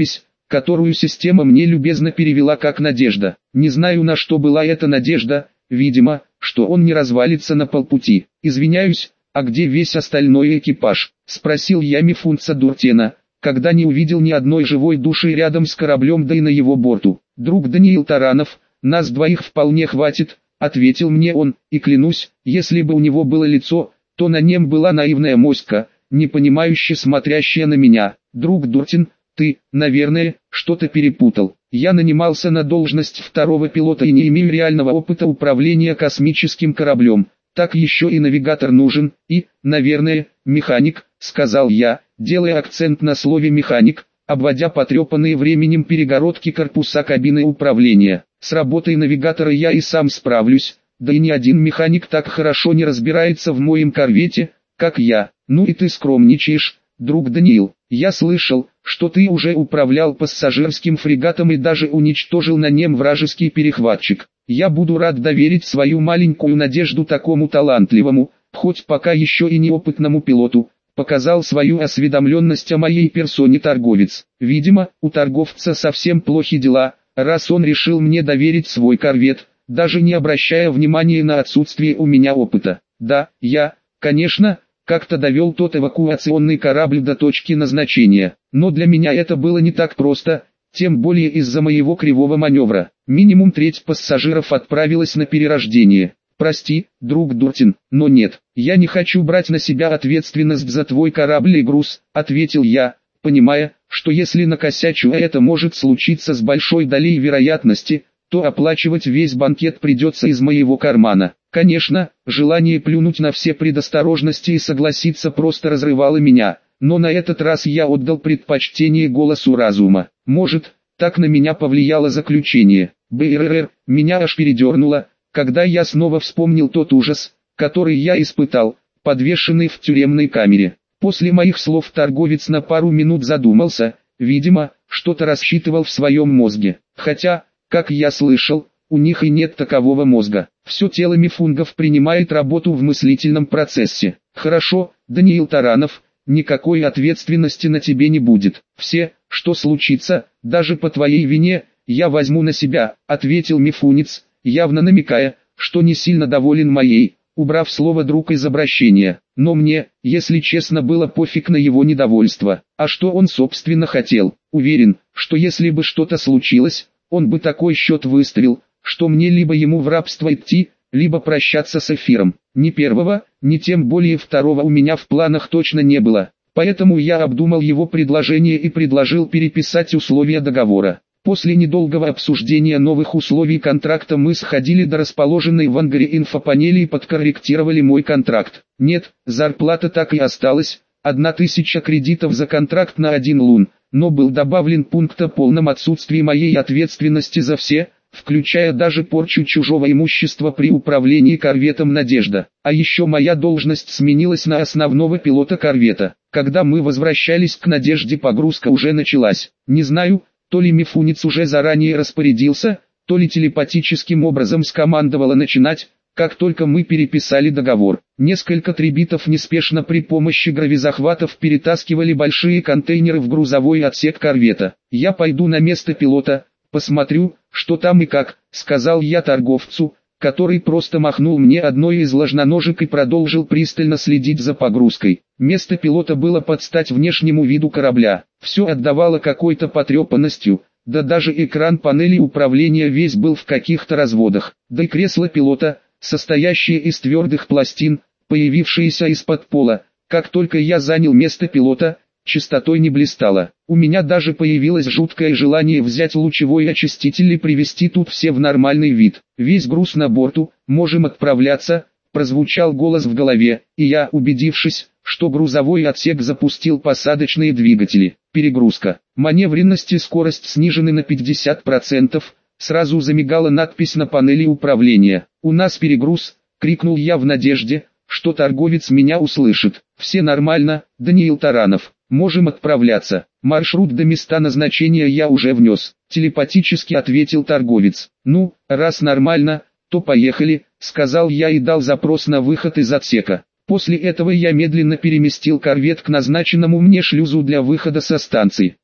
которую система мне любезно перевела как «надежда». Не знаю, на что была эта надежда, видимо, что он не развалится на полпути. «Извиняюсь, а где весь остальной экипаж?» — спросил я Мифунца Дуртена, когда не увидел ни одной живой души рядом с кораблем, да и на его борту. «Друг Даниил Таранов, нас двоих вполне хватит», — ответил мне он, и клянусь, если бы у него было лицо, то на нем была наивная моська, непонимающе смотрящая на меня. «Друг Дуртен, ты, наверное, что-то перепутал. Я нанимался на должность второго пилота и не имею реального опыта управления космическим кораблем. Так еще и навигатор нужен, и, наверное, механик», — сказал я, делая акцент на слове «механик», обводя потрепанные временем перегородки корпуса кабины управления. «С работой навигатора я и сам справлюсь, да и ни один механик так хорошо не разбирается в моем корвете, как я». «Ну и ты скромничаешь, друг Даниил. Я слышал, что ты уже управлял пассажирским фрегатом и даже уничтожил на нем вражеский перехватчик. Я буду рад доверить свою маленькую надежду такому талантливому, хоть пока еще и неопытному пилоту», — показал свою осведомленность о моей персоне торговец. Видимо, у торговца совсем плохи дела, раз он решил мне доверить свой корвет, даже не обращая внимания на отсутствие у меня опыта. Да, я, конечно, как-то довел тот эвакуационный корабль до точки назначения, но для меня это было не так просто, тем более из-за моего кривого маневра. Минимум треть пассажиров отправилась на перерождение. «Прости, друг Дуртен, но нет, я не хочу брать на себя ответственность за твой корабль и груз», — ответил я, понимая, что если накосячу, а это может случиться с большой долей вероятности, то оплачивать весь банкет придется из моего кармана. Конечно, желание плюнуть на все предосторожности и согласиться просто разрывало меня, но на этот раз я отдал предпочтение голосу разума. Может, так на меня повлияло заключение. БРР, меня аж передернуло, когда я снова вспомнил тот ужас, который я испытал, подвешенный в тюремной камере. После моих слов торговец на пару минут задумался, видимо, что-то рассчитывал в своем мозге. Хотя, как я слышал, у них и нет такового мозга. Все тело мифунгов принимает работу в мыслительном процессе. «Хорошо, Даниил Таранов, никакой ответственности на тебе не будет. Все, что случится, даже по твоей вине, я возьму на себя», — ответил мифунец, явно намекая, что не сильно доволен моей, убрав слово «друг» из обращения. Но мне, если честно, было пофиг на его недовольство. А что он собственно хотел? Уверен, что если бы что-то случилось, он бы такой счет выставил, что мне либо ему в рабство идти, либо прощаться с эфиром. Ни первого, ни тем более второго у меня в планах точно не было. Поэтому я обдумал его предложение и предложил переписать условия договора. После недолгого обсуждения новых условий контракта мы сходили до расположенной в ангаре инфопанели и подкорректировали мой контракт. Нет, зарплата так и осталась, одна тысяча кредитов за контракт на один лун, но был добавлен пункт о полном отсутствии моей ответственности за все, включая даже порчу чужого имущества при управлении корветом «Надежда». А еще моя должность сменилась на основного пилота корвета. Когда мы возвращались к «Надежде», погрузка уже началась. Не знаю, то ли мифунец уже заранее распорядился, то ли телепатическим образом скомандовала начинать, как только мы переписали договор. Несколько трибитов неспешно при помощи гравизахватов перетаскивали большие контейнеры в грузовой отсек корвета. «Я пойду на место пилота, посмотрю, что там и как», — сказал я торговцу, который просто махнул мне одной из ложноножек и продолжил пристально следить за погрузкой. Место пилота было под стать внешнему виду корабля. Все отдавало какой-то потрепанностью, да даже экран панели управления весь был в каких-то разводах. Да и кресло пилота, состоящее из твердых пластин, появившееся из-под пола, как только я занял место пилота, чистотой не блистало. У меня даже появилось жуткое желание взять лучевой очиститель и привести тут все в нормальный вид. «Весь груз на борту, можем отправляться», — прозвучал голос в голове, и я, убедившись, что грузовой отсек запустил посадочные двигатели. Перегрузка. Маневренность и скорость снижены на пятьдесят процентов, сразу замигала надпись на панели управления. «У нас перегруз», — крикнул я в надежде, что торговец меня услышит. «Все нормально, Даниил Таранов. Можем отправляться. Маршрут до места назначения я уже внес», — телепатически ответил торговец. «Ну, раз нормально, то поехали», — сказал я и дал запрос на выход из отсека. После этого я медленно переместил корвет к назначенному мне шлюзу для выхода со станции.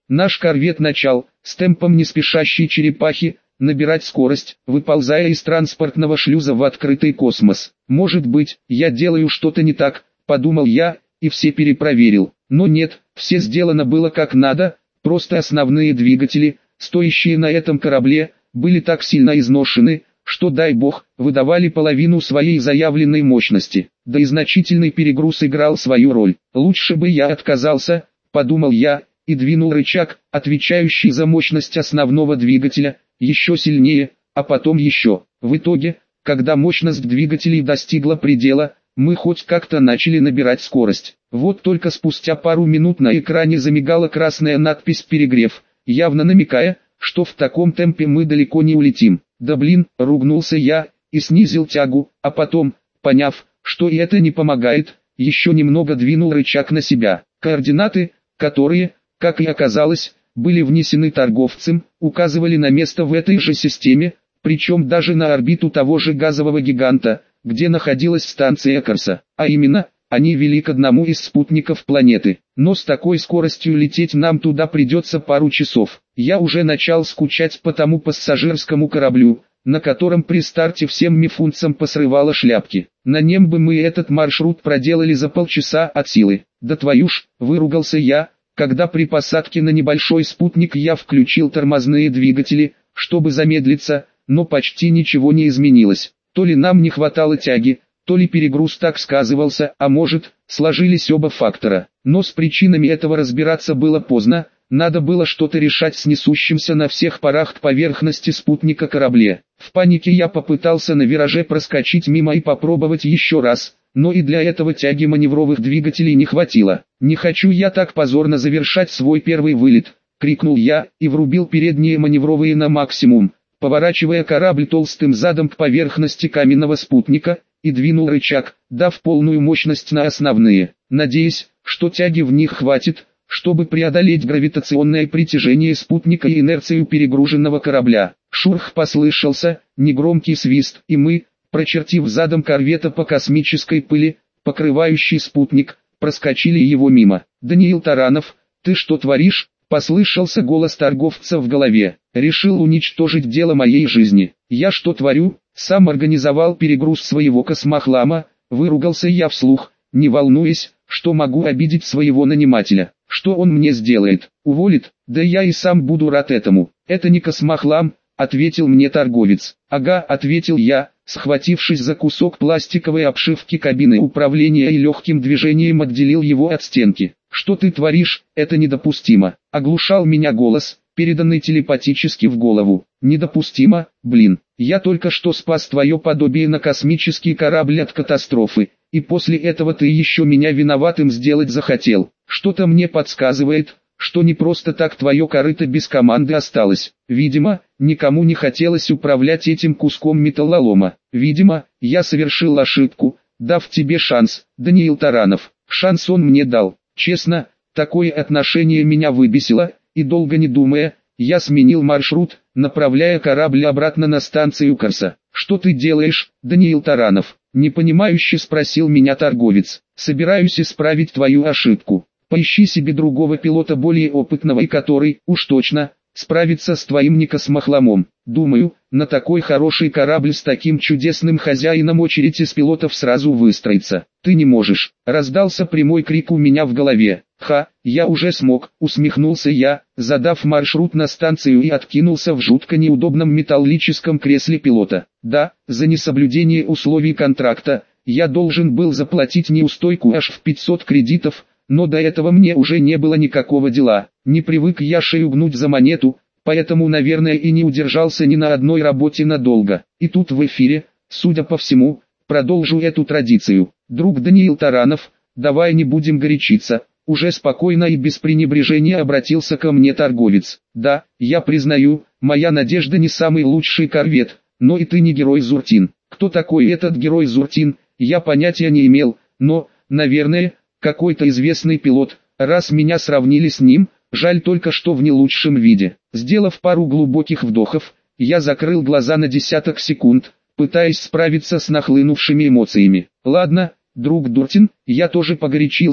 Наш корвет начал, с темпом неспешащей черепахи, набирать скорость, выползая из транспортного шлюза в открытый космос. Может быть, я делаю что-то не так, подумал я, и все перепроверил. Но нет, все сделано было как надо, просто основные двигатели, стоящие на этом корабле, были так сильно изношены, что, дай бог, выдавали половину своей заявленной мощности. Да и значительный перегруз играл свою роль. Лучше бы я отказался, подумал я, и двинул рычаг, отвечающий за мощность основного двигателя, еще сильнее, а потом еще. В итоге, когда мощность двигателей достигла предела, мы хоть как-то начали набирать скорость. Вот только спустя пару минут на экране замигала красная надпись «Перегрев», явно намекая, что в таком темпе мы далеко не улетим. Да блин, ругнулся я, и снизил тягу, а потом, поняв, что и это не помогает, еще немного двинул рычаг на себя. Координаты, которые, как и оказалось, были внесены торговцем, указывали на место в этой же системе, причем даже на орбиту того же газового гиганта, где находилась станция Экарса, а именно, они вели к одному из спутников планеты. Но с такой скоростью лететь нам туда придется пару часов. Я уже начал скучать по тому пассажирскому кораблю, на котором при старте всем мифунцам посрывало шляпки. На нем бы мы этот маршрут проделали за полчаса от силы. Да твою ж, выругался я, когда при посадке на небольшой спутник я включил тормозные двигатели, чтобы замедлиться, но почти ничего не изменилось. То ли нам не хватало тяги, то ли перегруз так сказывался, а может, сложились оба фактора. Но с причинами этого разбираться было поздно, надо было что-то решать с несущимся на всех парах к поверхности спутника корабле. В панике я попытался на вираже проскочить мимо и попробовать еще раз, но и для этого тяги маневровых двигателей не хватило. «Не хочу я так позорно завершать свой первый вылет», — крикнул я, и врубил передние маневровые на максимум, поворачивая корабль толстым задом к поверхности каменного спутника, и двинул рычаг, дав полную мощность на основные, надеясь, что тяги в них хватит, чтобы преодолеть гравитационное притяжение спутника и инерцию перегруженного корабля. Шурх послышался, негромкий свист, и мы, прочертив задом корвета по космической пыли, покрывающей спутник, проскочили его мимо. «Даниил Таранов, ты что творишь?» — послышался голос торговца в голове. «Решил уничтожить дело моей жизни. Я что творю? Сам организовал перегруз своего космохлама», — выругался я вслух, не волнуясь, что могу обидеть своего нанимателя. Что он мне сделает? Уволит? Да я и сам буду рад этому. «Это не космохлам», — ответил мне торговец. «Ага», — ответил я, схватившись за кусок пластиковой обшивки кабины управления и легким движением отделил его от стенки. «Что ты творишь? Это недопустимо!» — оглушал меня голос, переданный телепатически в голову. «Недопустимо, блин, я только что спас твое подобие на космический корабль от катастрофы, и после этого ты еще меня виноватым сделать захотел. Что-то мне подсказывает, что не просто так твое корыто без команды осталось. Видимо, никому не хотелось управлять этим куском металлолома. Видимо, я совершил ошибку, дав тебе шанс, Даниил Таранов. Шанс он мне дал. Честно, такое отношение меня выбесило, и долго не думая, я сменил маршрут, направляя корабль обратно на станцию Экарса. «Что ты делаешь, Даниил Таранов?» — непонимающе спросил меня торговец. «Собираюсь исправить твою ошибку. Поищи себе другого пилота более опытного и который, уж точно, справится с твоим некосмохламом. Думаю, на такой хороший корабль с таким чудесным хозяином очередь из пилотов сразу выстроится. Ты не можешь». Раздался прямой крик у меня в голове. «Ха, я уже смог», — усмехнулся я, задав маршрут на станцию и откинулся в жутко неудобном металлическом кресле пилота. Да, за несоблюдение условий контракта, я должен был заплатить неустойку аж в пятьсот кредитов, но до этого мне уже не было никакого дела. Не привык я шею гнуть за монету, поэтому, наверное, и не удержался ни на одной работе надолго. И тут в эфире, судя по всему, продолжу эту традицию. «Друг Даниил Таранов, давай не будем горячиться», — уже спокойно и без пренебрежения обратился ко мне торговец. «Да, я признаю, моя Надежда не самый лучший корвет, но и ты не герой Зуртин». Кто такой этот герой Зуртин, я понятия не имел, но, наверное, какой-то известный пилот, раз меня сравнили с ним, жаль только что в не лучшем виде. Сделав пару глубоких вдохов, я закрыл глаза на десяток секунд, пытаясь справиться с нахлынувшими эмоциями. «Ладно, друг Дуртин, я тоже погорячился»,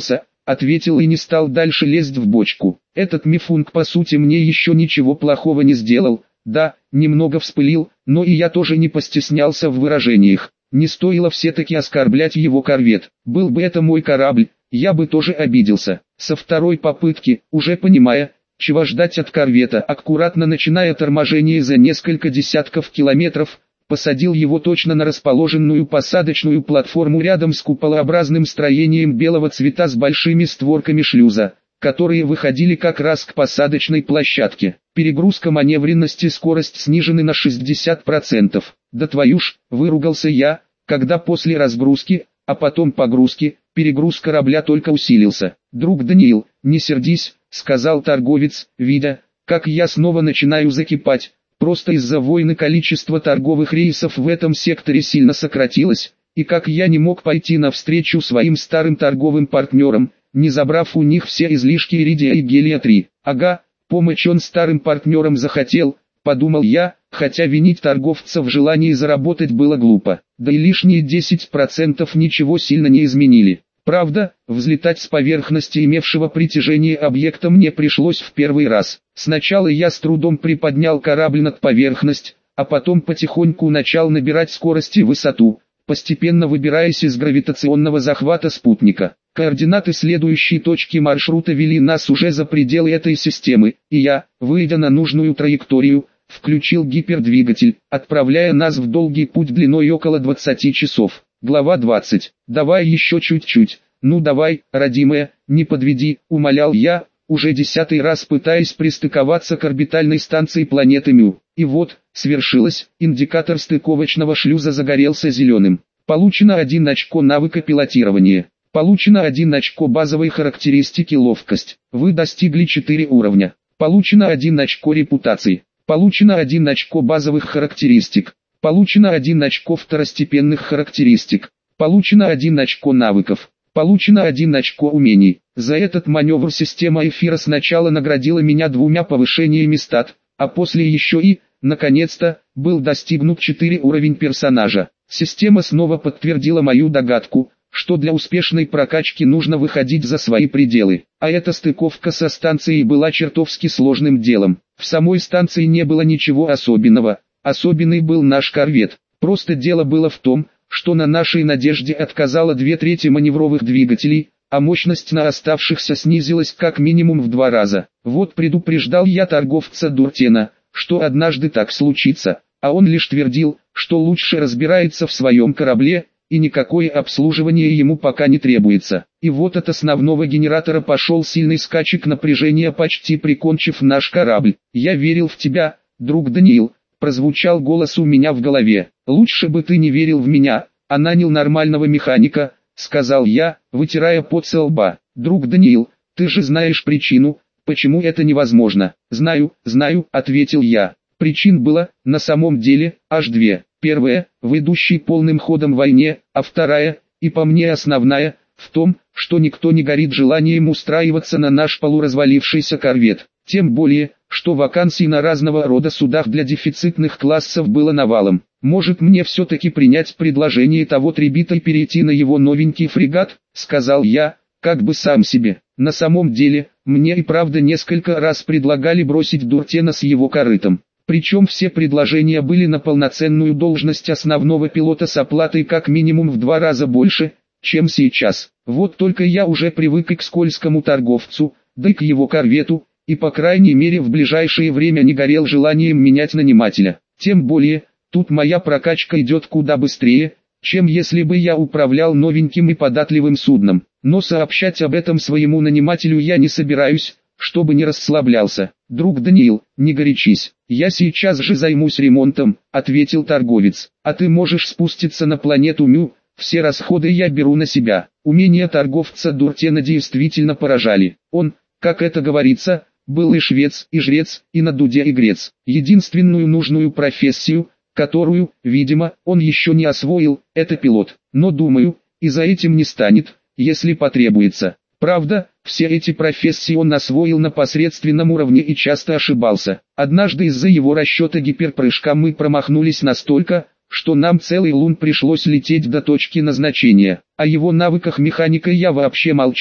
ответил и не стал дальше лезть в бочку. Этот мифунг по сути мне еще ничего плохого не сделал, да, немного вспылил, но и я тоже не постеснялся в выражениях. Не стоило все-таки оскорблять его корвет. Был бы это мой корабль, я бы тоже обиделся. Со второй попытки, уже понимая, чего ждать от корвета, аккуратно начиная торможение за несколько десятков километров, посадил его точно на расположенную посадочную платформу рядом с куполообразным строением белого цвета с большими створками шлюза, которые выходили как раз к посадочной площадке. Перегрузка маневренности, скорость снижены на шестьдесят процентов. Да твою ж, выругался я, когда после разгрузки, а потом погрузки, перегруз корабля только усилился. Друг Даниил, не сердись, сказал торговец, видя, как я снова начинаю закипать. Просто из-за войны количество торговых рейсов в этом секторе сильно сократилось, и как я не мог пойти навстречу своим старым торговым партнерам, не забрав у них все излишки иридия и гелия три. Ага, помочь он старым партнерам захотел, подумал я, хотя винить торговца в желании заработать было глупо. Да и лишние десять процентов ничего сильно не изменили. Правда, взлетать с поверхности имевшего притяжение объекта мне пришлось в первый раз. Сначала я с трудом приподнял корабль над поверхность, а потом потихоньку начал набирать скорость и высоту, постепенно выбираясь из гравитационного захвата спутника. Координаты следующей точки маршрута вели нас уже за пределы этой системы, и я, выйдя на нужную траекторию, включил гипердвигатель, отправляя нас в долгий путь длиной около двадцати часов. Глава двадцать. Давай еще чуть-чуть, ну давай, родимая, не подведи, умолял я, уже десятый раз пытаясь пристыковаться к орбитальной станции планеты Мю. И вот, свершилось, индикатор стыковочного шлюза загорелся зеленым. Получено один очко навыка пилотирования. Получено один очко базовой характеристики ловкость. Вы достигли четыре уровня. Получено один очко репутации. Получено один очко базовых характеристик. Получено один очко второстепенных характеристик. Получено один очко навыков. Получено один очко умений. За этот маневр система эфира сначала наградила меня двумя повышениями стат, а после еще и, наконец-то, был достигнут четыре уровень персонажа. Система снова подтвердила мою догадку, что для успешной прокачки нужно выходить за свои пределы. А эта стыковка со станцией была чертовски сложным делом. В самой станции не было ничего особенного. Особенный был наш корвет. Просто дело было в том, что на нашей надежде отказало две трети маневровых двигателей, а мощность на оставшихся снизилась как минимум в два раза. Вот предупреждал я торговца Дуртена, что однажды так случится, а он лишь твердил, что лучше разбирается в своем корабле, и никакое обслуживание ему пока не требуется. И вот от основного генератора пошел сильный скачек напряжения, почти прикончив наш корабль. «Я верил в тебя, друг Даниил», прозвучал голос у меня в голове. «Лучше бы ты не верил в меня, а нанял нормального механика», сказал я, вытирая пот со лба. «Друг Даниил, ты же знаешь причину, почему это невозможно». «Знаю, знаю», ответил я. Причин было, на самом деле, аж две. Первая, в идущей полным ходом войне, а вторая, и по мне основная, в том, что никто не горит желанием устраиваться на наш полуразвалившийся корвет. Тем более, что вакансий на разного рода судах для дефицитных классов было навалом. «Может мне все-таки принять предложение того трибита и перейти на его новенький фрегат?» — сказал я, как бы сам себе. На самом деле, мне и правда несколько раз предлагали бросить Дуртена с его корытом. Причем все предложения были на полноценную должность основного пилота с оплатой как минимум в два раза больше, чем сейчас. Вот только я уже привык и к скользкому торговцу, да и к его корвету, и по крайней мере в ближайшее время не горел желанием менять нанимателя. Тем более, тут моя прокачка идет куда быстрее, чем если бы я управлял новеньким и податливым судном. Но сообщать об этом своему нанимателю я не собираюсь, чтобы не расслаблялся. «Друг Даниил, не горячись, я сейчас же займусь ремонтом», — ответил торговец. «А ты можешь спуститься на планету Мю, все расходы я беру на себя». Умения торговца Дуртена действительно поражали. Он, как это говорится, был и швец, и жрец, и на дуде игрец. Единственную нужную профессию, которую, видимо, он еще не освоил, это пилот. Но думаю, и за этим не станет, если потребуется. Правда, все эти профессии он освоил на посредственном уровне и часто ошибался. Однажды из-за его расчета гиперпрыжка мы промахнулись настолько, что нам целый лун пришлось лететь до точки назначения. О его навыках механика я вообще молчу,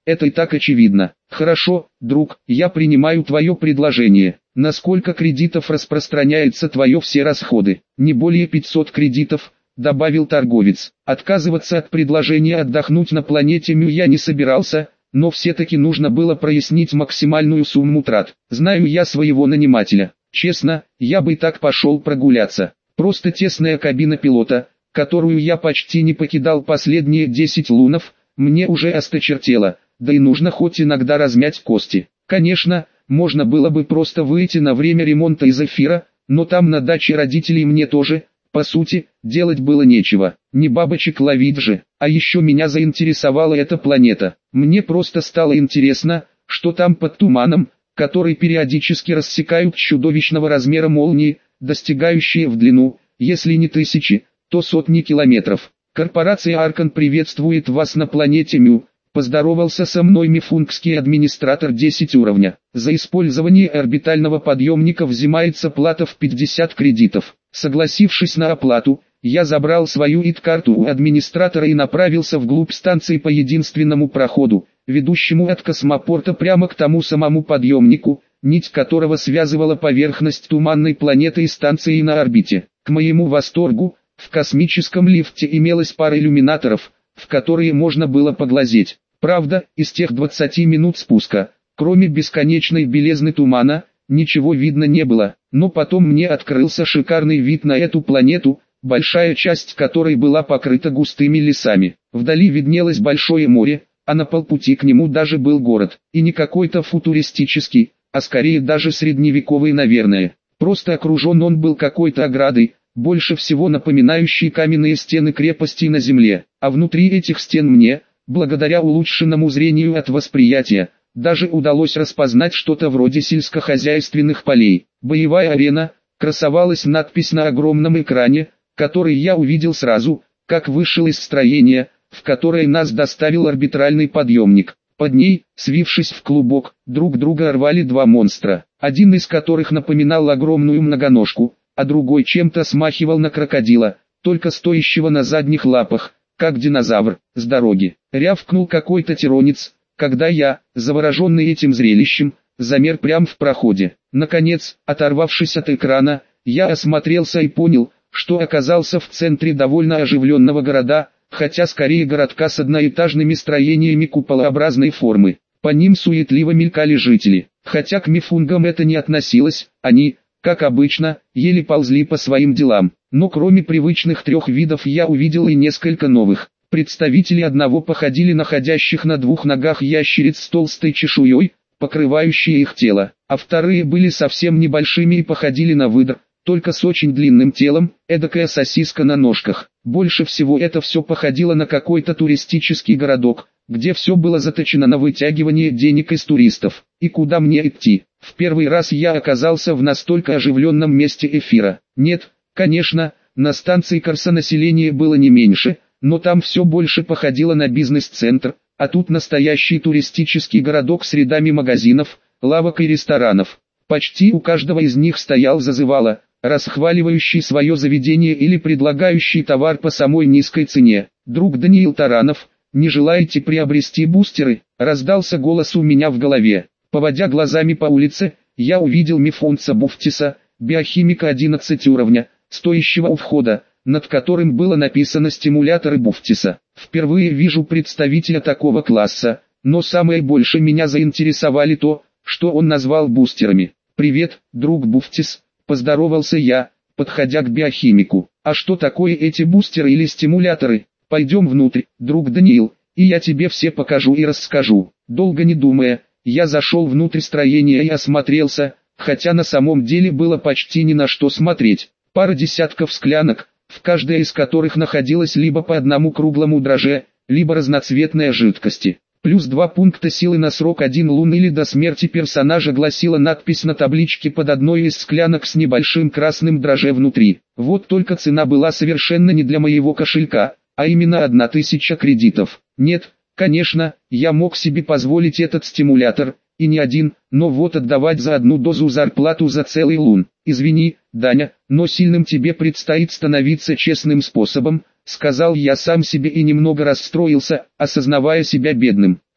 это и так очевидно. Хорошо, друг, я принимаю твое предложение. На сколько кредитов распространяется твое все расходы? Не более пятисот кредитов, добавил торговец. Отказываться от предложения отдохнуть на планете Мю я не собирался, но все-таки нужно было прояснить максимальную сумму трат. Знаю я своего нанимателя. Честно, я бы и так пошел прогуляться. Просто тесная кабина пилота, которую я почти не покидал последние десять лунов, мне уже осточертело, да и нужно хоть иногда размять кости. Конечно, можно было бы просто выйти на время ремонта из эфира, но там на даче родителей мне тоже, по сути, делать было нечего. Не бабочек ловить же. А еще меня заинтересовала эта планета. Мне просто стало интересно, что там под туманом, который периодически рассекают чудовищного размера молнии, достигающие в длину, если не тысячи, то сотни километров. Корпорация Аркан приветствует вас на планете Мю. Поздоровался со мной мифунгский администратор десять уровня. За использование орбитального подъемника взимается плата в пятьдесят кредитов. Согласившись на оплату, я забрал свою ид-карту у администратора и направился вглубь станции по единственному проходу, ведущему от космопорта прямо к тому самому подъемнику, нить которого связывала поверхность туманной планеты и станции на орбите. К моему восторгу, в космическом лифте имелась пара иллюминаторов, в которые можно было поглазеть. Правда, из тех двадцати минут спуска, кроме бесконечной белизны тумана, ничего видно не было, но потом мне открылся шикарный вид на эту планету, большая часть которой была покрыта густыми лесами. Вдали виднелось большое море, а на полпути к нему даже был город, и не какой-то футуристический, а скорее даже средневековый, наверное. Просто окружен он был какой-то оградой, больше всего напоминающей каменные стены крепостей на земле, а внутри этих стен мне, благодаря улучшенному зрению от восприятия, даже удалось распознать что-то вроде сельскохозяйственных полей. Боевая арена, красовалась надпись на огромном экране, который я увидел сразу, как вышел из строения, в которое нас доставил орбитальный подъемник. Под ней, свившись в клубок, друг друга рвали два монстра, один из которых напоминал огромную многоножку, а другой чем-то смахивал на крокодила, только стоящего на задних лапах, как динозавр. С дороги рявкнул какой-то тиронец, когда я, завороженный этим зрелищем, замер прямо в проходе. Наконец, оторвавшись от экрана, я осмотрелся и понял, что оказался в центре довольно оживленного города, хотя скорее городка с одноэтажными строениями куполообразной формы. По ним суетливо мелькали жители, хотя к мифунгам это не относилось, они, как обычно, еле ползли по своим делам. Но кроме привычных трех видов я увидел и несколько новых. Представители одного походили на ходящих на двух ногах ящериц с толстой чешуей, покрывающей их тело, а вторые были совсем небольшими и походили на выдр, только с очень длинным телом, эдакая сосиска на ножках. Больше всего это все походило на какой-то туристический городок, где все было заточено на вытягивание денег из туристов. И куда мне идти? В первый раз я оказался в настолько оживленном месте эфира. Нет, конечно, на станции Корса население было не меньше, но там все больше походило на бизнес-центр, а тут настоящий туристический городок с рядами магазинов, лавок и ресторанов. Почти у каждого из них стоял зазывало, расхваливающий свое заведение или предлагающий товар по самой низкой цене. «Друг Даниил Таранов, не желаете приобрести бустеры?» — раздался голос у меня в голове. Поводя глазами по улице, я увидел мифунца Буфтиса, биохимика одиннадцать уровня, стоящего у входа, над которым было написано «Стимуляторы Буфтиса». Впервые вижу представителя такого класса, но самое больше меня заинтересовали то, что он назвал бустерами. «Привет, друг Буфтис», — поздоровался я, подходя к биохимику. «А что такое эти бустеры или стимуляторы? Пойдем внутрь, друг Даниил, и я тебе все покажу и расскажу». Долго не думая, я зашел внутрь строения и осмотрелся, хотя на самом деле было почти ни на что смотреть. Пара десятков склянок, в каждой из которых находилось либо по одному круглому драже, либо разноцветные жидкости. Плюс два пункта силы на срок один лун или до смерти персонажа, гласила надпись на табличке под одной из склянок с небольшим красным драже внутри. Вот только цена была совершенно не для моего кошелька, а именно одна тысяча кредитов. Нет, конечно, я мог себе позволить этот стимулятор, и не один, но вот отдавать за одну дозу зарплату за целый лун. «Извини, Даня, но сильным тебе предстоит становиться честным способом», — сказал я сам себе и немного расстроился, осознавая себя бедным.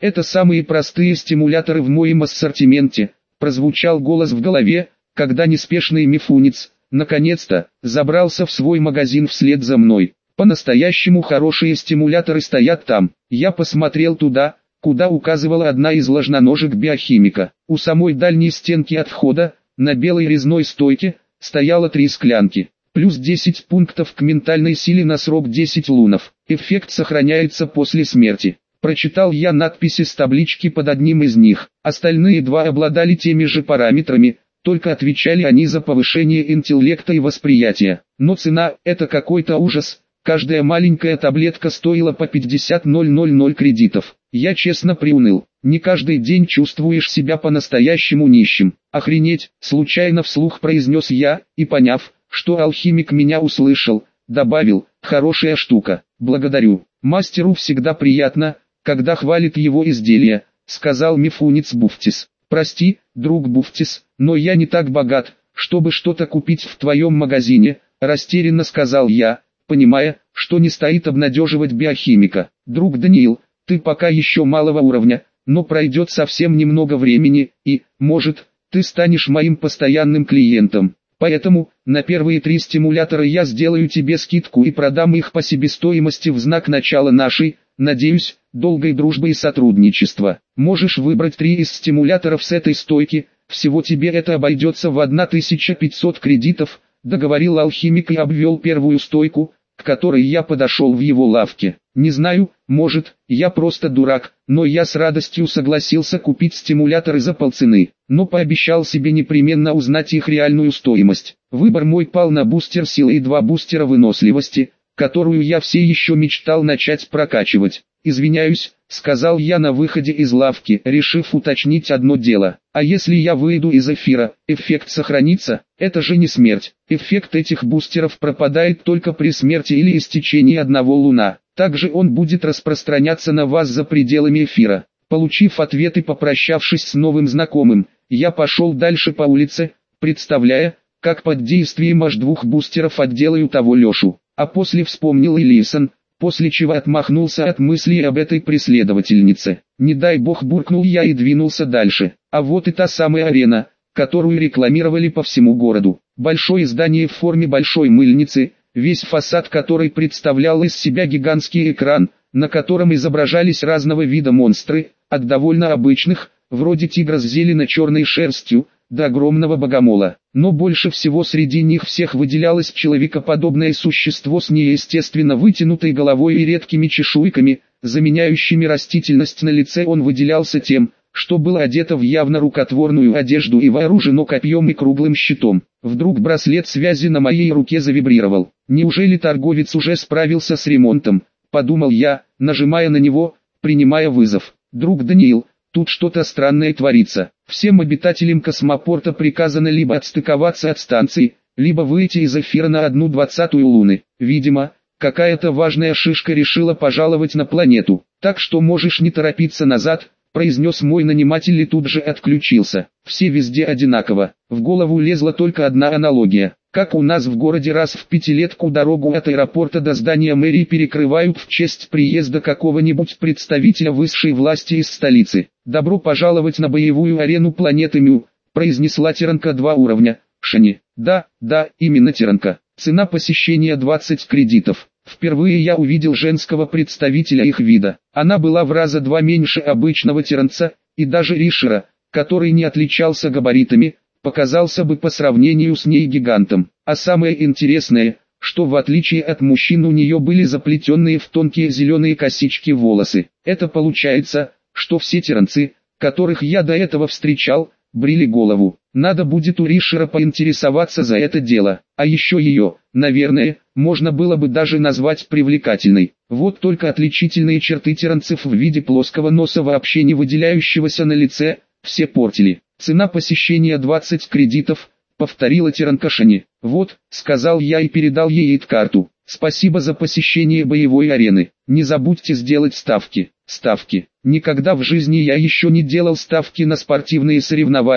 Это самые простые стимуляторы в моем ассортименте, прозвучал голос в голове, когда неспешный мифунец, наконец-то, забрался в свой магазин вслед за мной. По-настоящему хорошие стимуляторы стоят там. Я посмотрел туда, куда указывала одна из ложноножек биохимика. У самой дальней стенки от входа, на белой резной стойке, стояло три склянки. Плюс десять пунктов к ментальной силе на срок десять лунов. Эффект сохраняется после смерти. Прочитал я надписи с таблички под одним из них. Остальные два обладали теми же параметрами, только отвечали они за повышение интеллекта и восприятия. Но цена – это какой-то ужас. Каждая маленькая таблетка стоила по пятьдесят тысяч кредитов. Я честно приуныл. Не каждый день чувствуешь себя по-настоящему нищим. Охренеть, случайно вслух произнес я, и поняв, что алхимик меня услышал, добавил: хорошая штука, благодарю. Мастеру всегда приятно, когда хвалит его изделия, сказал мифунец Буфтис. Прости, друг Буфтис, но я не так богат, чтобы что-то купить в твоем магазине, растерянно сказал я, понимая, что не стоит обнадеживать биохимика. Друг Даниил, ты пока еще малого уровня, но пройдет совсем немного времени, и, может, ты станешь моим постоянным клиентом. Поэтому, на первые три стимулятора я сделаю тебе скидку и продам их по себестоимости в знак начала нашей, надеюсь, долгой дружбы и сотрудничества. Можешь выбрать три из стимуляторов с этой стойки, всего тебе это обойдется в тысячу пятьсот кредитов, договорил алхимик и обвел первую стойку, к которой я подошел в его лавке. Не знаю, может, я просто дурак, но я с радостью согласился купить стимуляторы за полцены, но пообещал себе непременно узнать их реальную стоимость. Выбор мой пал на бустер силы и два бустера выносливости, которую я все еще мечтал начать прокачивать. «Извиняюсь», — сказал я на выходе из лавки, решив уточнить одно дело. «А если я выйду из эфира, эффект сохранится? Это же не смерть. Эффект этих бустеров пропадает только при смерти или истечении одного луна. Также он будет распространяться на вас за пределами эфира». Получив ответ и попрощавшись с новым знакомым, я пошел дальше по улице, представляя, как под действием аж двух бустеров отделаю того Лешу. А после вспомнил и Лисон, после чего отмахнулся от мыслей об этой преследовательнице. Не дай бог, буркнул я и двинулся дальше. А вот и та самая арена, которую рекламировали по всему городу. Большое здание в форме большой мыльницы, весь фасад которой представлял из себя гигантский экран, на котором изображались разного вида монстры, от довольно обычных, вроде тигра с зелено-черной шерстью, до огромного богомола. Но больше всего среди них всех выделялось человекоподобное существо с неестественно вытянутой головой и редкими чешуйками, заменяющими растительность на лице. Он выделялся тем, что было одето в явно рукотворную одежду и вооружено копьем и круглым щитом. Вдруг браслет связи на моей руке завибрировал. Неужели торговец уже справился с ремонтом? Подумал я, нажимая на него, принимая вызов. Друг Даниил, тут что-то странное творится. Всем обитателям космопорта приказано либо отстыковаться от станции, либо выйти из эфира на одну двадцатую луны. Видимо, какая-то важная шишка решила пожаловать на планету. Так что можешь не торопиться назад, произнес мой наниматель и тут же отключился. Все везде одинаково. В голову лезла только одна аналогия. Как у нас в городе раз в пятилетку дорогу от аэропорта до здания мэрии перекрывают в честь приезда какого-нибудь представителя высшей власти из столицы. «Добро пожаловать на боевую арену планеты Мю», произнесла Тиранка два уровня. Шани. Да, да, именно Тиранка. Цена посещения двадцать кредитов. Впервые я увидел женского представителя их вида. Она была в раза два меньше обычного тиранца, и даже Ришера, который не отличался габаритами, показался бы по сравнению с ней гигантом. А самое интересное, что в отличие от мужчин у нее были заплетенные в тонкие зеленые косички волосы. Это получается, что все тиранцы, которых я до этого встречал, брили голову. Надо будет у Ришера поинтересоваться за это дело. А еще ее, наверное, можно было бы даже назвать привлекательной. Вот только отличительные черты тиранцев в виде плоского носа, вообще не выделяющегося на лице, все портили. Цена посещения двадцать кредитов, повторила Тиранка Шани. Вот, сказал я и передал ей карту. Спасибо за посещение боевой арены. Не забудьте сделать ставки. Ставки. Никогда в жизни я еще не делал ставки на спортивные соревнования,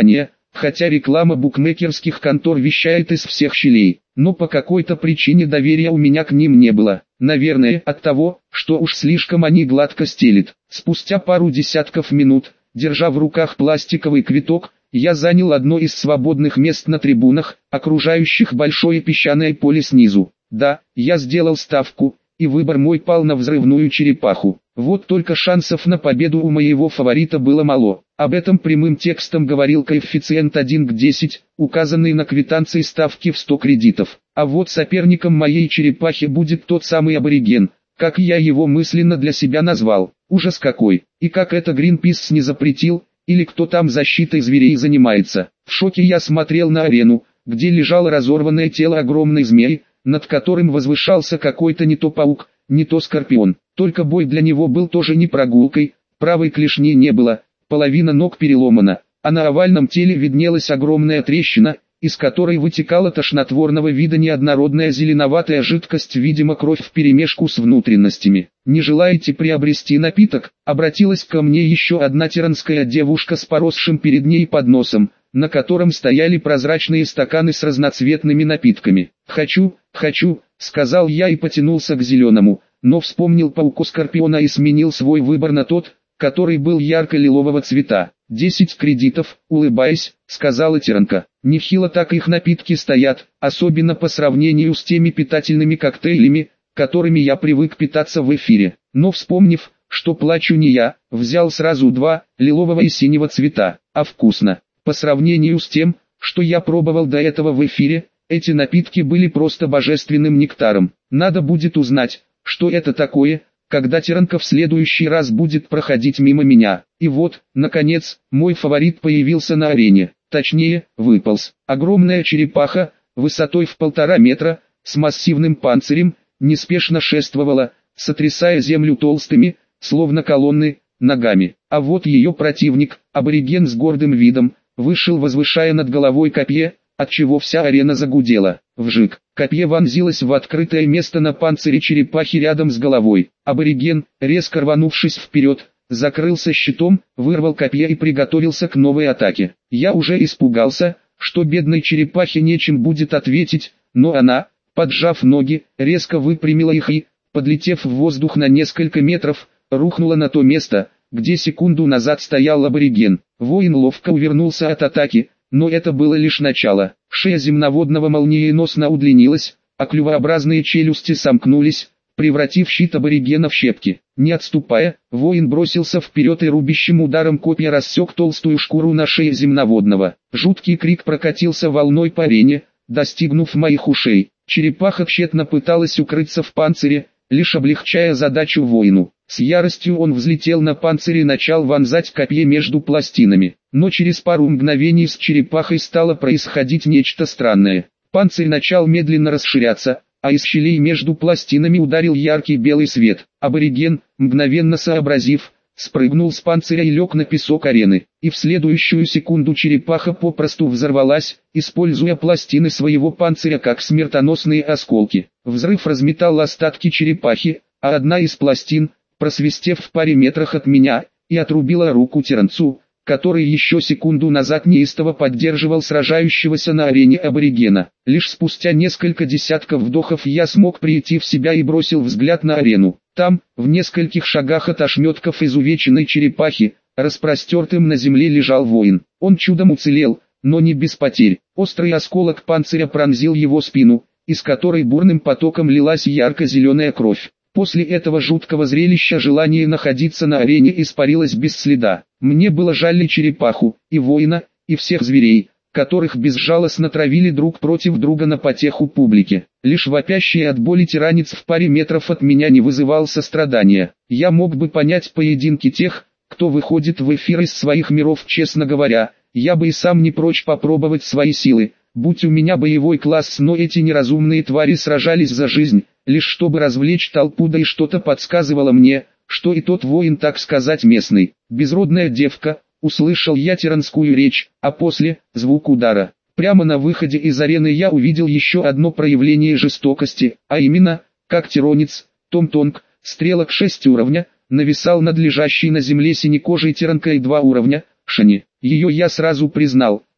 хотя реклама букмекерских контор вещает из всех щелей, но по какой-то причине доверия у меня к ним не было. Наверное, от того, что уж слишком они гладко стелят. Спустя пару десятков минут, держа в руках пластиковый квиток, я занял одно из свободных мест на трибунах, окружающих большое песчаное поле снизу. Да, я сделал ставку, и выбор мой пал на взрывную черепаху. Вот только шансов на победу у моего фаворита было мало. Об этом прямым текстом говорил коэффициент один к десяти, указанный на квитанции ставки в сто кредитов. А вот соперником моей черепахи будет тот самый абориген, как я его мысленно для себя назвал. Ужас какой! И как это Гринпис не запретил, или кто там защитой зверей занимается. В шоке я смотрел на арену, где лежало разорванное тело огромной змеи, над которым возвышался какой-то не то паук, не то скорпион. Только бой для него был тоже не прогулкой, правой клешни не было, половина ног переломана, а на овальном теле виднелась огромная трещина, из которой вытекала тошнотворного вида неоднородная зеленоватая жидкость, видимо кровь вперемешку с внутренностями. «Не желаете приобрести напиток?» — обратилась ко мне еще одна тиранская девушка с поросшим перед ней подносом, на котором стояли прозрачные стаканы с разноцветными напитками. «Хочу, хочу», — сказал я и потянулся к зеленому, но вспомнил паука-скорпиона и сменил свой выбор на тот, который был ярко-лилового цвета. «Десять кредитов», — улыбаясь, сказала тиранка. «Нехило так их напитки стоят, особенно по сравнению с теми питательными коктейлями, которыми я привык питаться в эфире». Но вспомнив, что плачу не я, взял сразу два, лилового и синего цвета. А вкусно. По сравнению с тем, что я пробовал до этого в эфире, эти напитки были просто божественным нектаром. Надо будет узнать, что это такое, когда тиранка в следующий раз будет проходить мимо меня. И вот, наконец, мой фаворит появился на арене. Точнее, выполз. Огромная черепаха, высотой в полтора метра, с массивным панцирем, неспешно шествовала, сотрясая землю толстыми, словно колонны, ногами. А вот ее противник, абориген с гордым видом, вышел, возвышая над головой копье, отчего вся арена загудела. Вжик. Копье вонзилось в открытое место на панцире черепахи рядом с головой. Абориген, резко рванувшись вперед, закрылся щитом, вырвал копье и приготовился к новой атаке. Я уже испугался, что бедной черепахе нечем будет ответить, но она, поджав ноги, резко выпрямила их и, подлетев в воздух на несколько метров, рухнула на то место, где секунду назад стоял абориген. Воин ловко увернулся от атаки, но это было лишь начало. Шея земноводного молниеносно удлинилась, а клювообразные челюсти сомкнулись, превратив щит аборигена в щепки. Не отступая, воин бросился вперед и рубящим ударом копья рассек толстую шкуру на шее земноводного. Жуткий крик прокатился волной по арене, достигнув моих ушей. Черепаха тщетно пыталась укрыться в панцире, лишь облегчая задачу воину. С яростью он взлетел на панцирь и начал вонзать копье между пластинами. Но через пару мгновений с черепахой стало происходить нечто странное. Панцирь начал медленно расширяться, а из щелей между пластинами ударил яркий белый свет. Абориген, мгновенно сообразив, спрыгнул с панциря и лег на песок арены. И в следующую секунду черепаха попросту взорвалась, используя пластины своего панциря как смертоносные осколки. Взрыв разметал остатки черепахи, а одна из пластин, просвистев в паре метрах от меня, и отрубила руку тиранцу, который еще секунду назад неистово поддерживал сражающегося на арене аборигена. Лишь спустя несколько десятков вдохов я смог прийти в себя и бросил взгляд на арену. Там, в нескольких шагах от ошметков изувеченной черепахи, распростертым на земле лежал воин. Он чудом уцелел, но не без потерь. Острый осколок панциря пронзил его спину, из которой бурным потоком лилась ярко-зеленая кровь. После этого жуткого зрелища желание находиться на арене испарилось без следа. Мне было жаль и черепаху, и воина, и всех зверей, которых безжалостно травили друг против друга на потеху публике. Лишь вопящий от боли тиранец в паре метров от меня не вызывал сострадания. Я мог бы понять поединки тех, кто выходит в эфир из своих миров, честно говоря, я бы и сам не прочь попробовать свои силы. Будь у меня боевой класс, но эти неразумные твари сражались за жизнь, лишь чтобы развлечь толпу, да и что-то подсказывало мне, что и тот воин, так сказать, местный. Безродная девка, услышал я тиранскую речь, а после — звук удара. Прямо на выходе из арены я увидел еще одно проявление жестокости, а именно, как тиронец, Том-Тонг, стрелок шесть уровня, нависал над лежащей на земле синекожей тиранкой два уровня, Шани. Ее я сразу признал.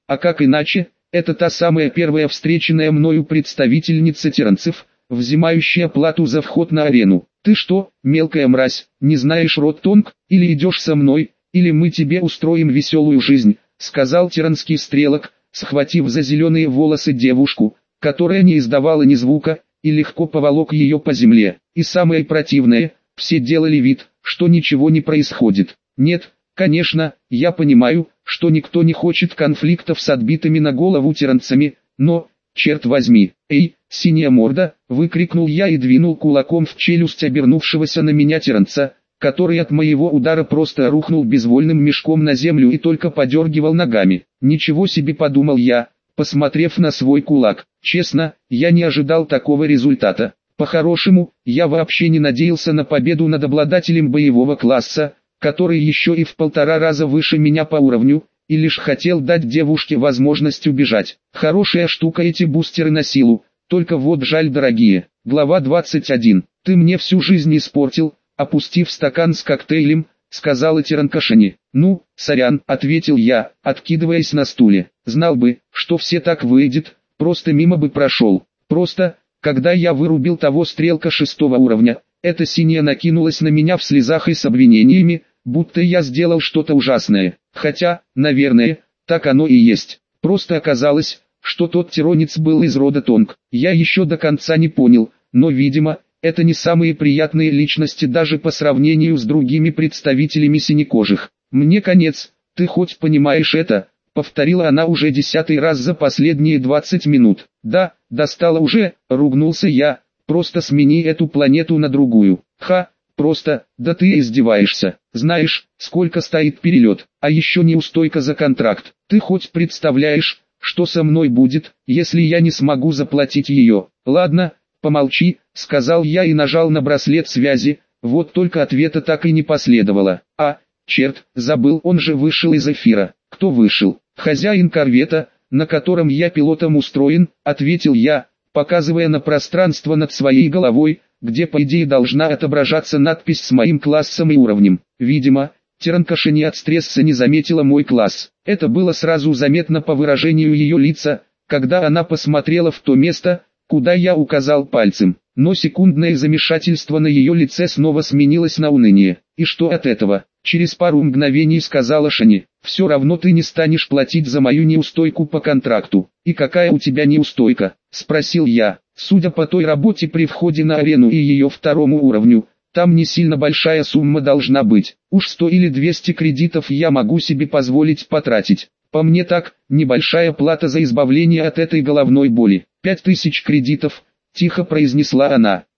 А как иначе, это та самая первая встреченная мною представительница тиранцев, взимающая плату за вход на арену. Ты что, мелкая мразь, не знаешь рот-тонг, или идешь со мной, или мы тебе устроим веселую жизнь, сказал тиранский стрелок, схватив за зеленые волосы девушку, которая не издавала ни звука, и легко поволок ее по земле. И самое противное, все делали вид, что ничего не происходит. Нет, конечно, я понимаю, что никто не хочет конфликтов с отбитыми на голову тиранцами, но, черт возьми, эй, синяя морда, выкрикнул я и двинул кулаком в челюсть обернувшегося на меня тиранца, который от моего удара просто рухнул безвольным мешком на землю и только подергивал ногами. Ничего себе, подумал я, посмотрев на свой кулак. Честно, я не ожидал такого результата. По-хорошему, я вообще не надеялся на победу над обладателем боевого класса, который еще и в полтора раза выше меня по уровню, и лишь хотел дать девушке возможность убежать. Хорошая штука эти бустеры на силу, только вот жаль дорогие. Глава двадцать один. Ты мне всю жизнь испортил, опустив стакан с коктейлем, сказала Тиранкашани. Ну, сорян, ответил я, откидываясь на стуле. Знал бы, что все так выйдет, просто мимо бы прошел. Просто, когда я вырубил того стрелка шестого уровня, эта синяя накинулась на меня в слезах и с обвинениями, будто я сделал что-то ужасное. Хотя, наверное, так оно и есть. Просто оказалось, что тот тиронец был из рода Тонг. Я еще до конца не понял, но видимо, это не самые приятные личности даже по сравнению с другими представителями синекожих. Мне конец, ты хоть понимаешь это? Повторила она уже десятый раз за последние двадцать минут. Да, достала уже, ругнулся я, просто смени эту планету на другую. Ха, просто, да ты издеваешься. Знаешь, сколько стоит перелет, а еще неустойка за контракт. Ты хоть представляешь, что со мной будет, если я не смогу заплатить ее? Ладно, помолчи, сказал я и нажал на браслет связи, вот только ответа так и не последовало. А, черт, забыл, он же вышел из эфира. Кто вышел? Хозяин корвета, на котором я пилотом устроен, ответил я, показывая на пространство над своей головой, где по идее должна отображаться надпись с моим классом и уровнем. Видимо, Тиранкашани от стресса не заметила мой класс. Это было сразу заметно по выражению ее лица, когда она посмотрела в то место, куда я указал пальцем. Но секундное замешательство на ее лице снова сменилось на уныние. И что от этого? Через пару мгновений сказала Шани. Все равно ты не станешь платить за мою неустойку по контракту. И какая у тебя неустойка? Спросил я. Судя по той работе при входе на арену и ее второму уровню, там не сильно большая сумма должна быть. Уж сто или двести кредитов я могу себе позволить потратить. По мне так, небольшая плата за избавление от этой головной боли. Пять тысяч кредитов, тихо произнесла она.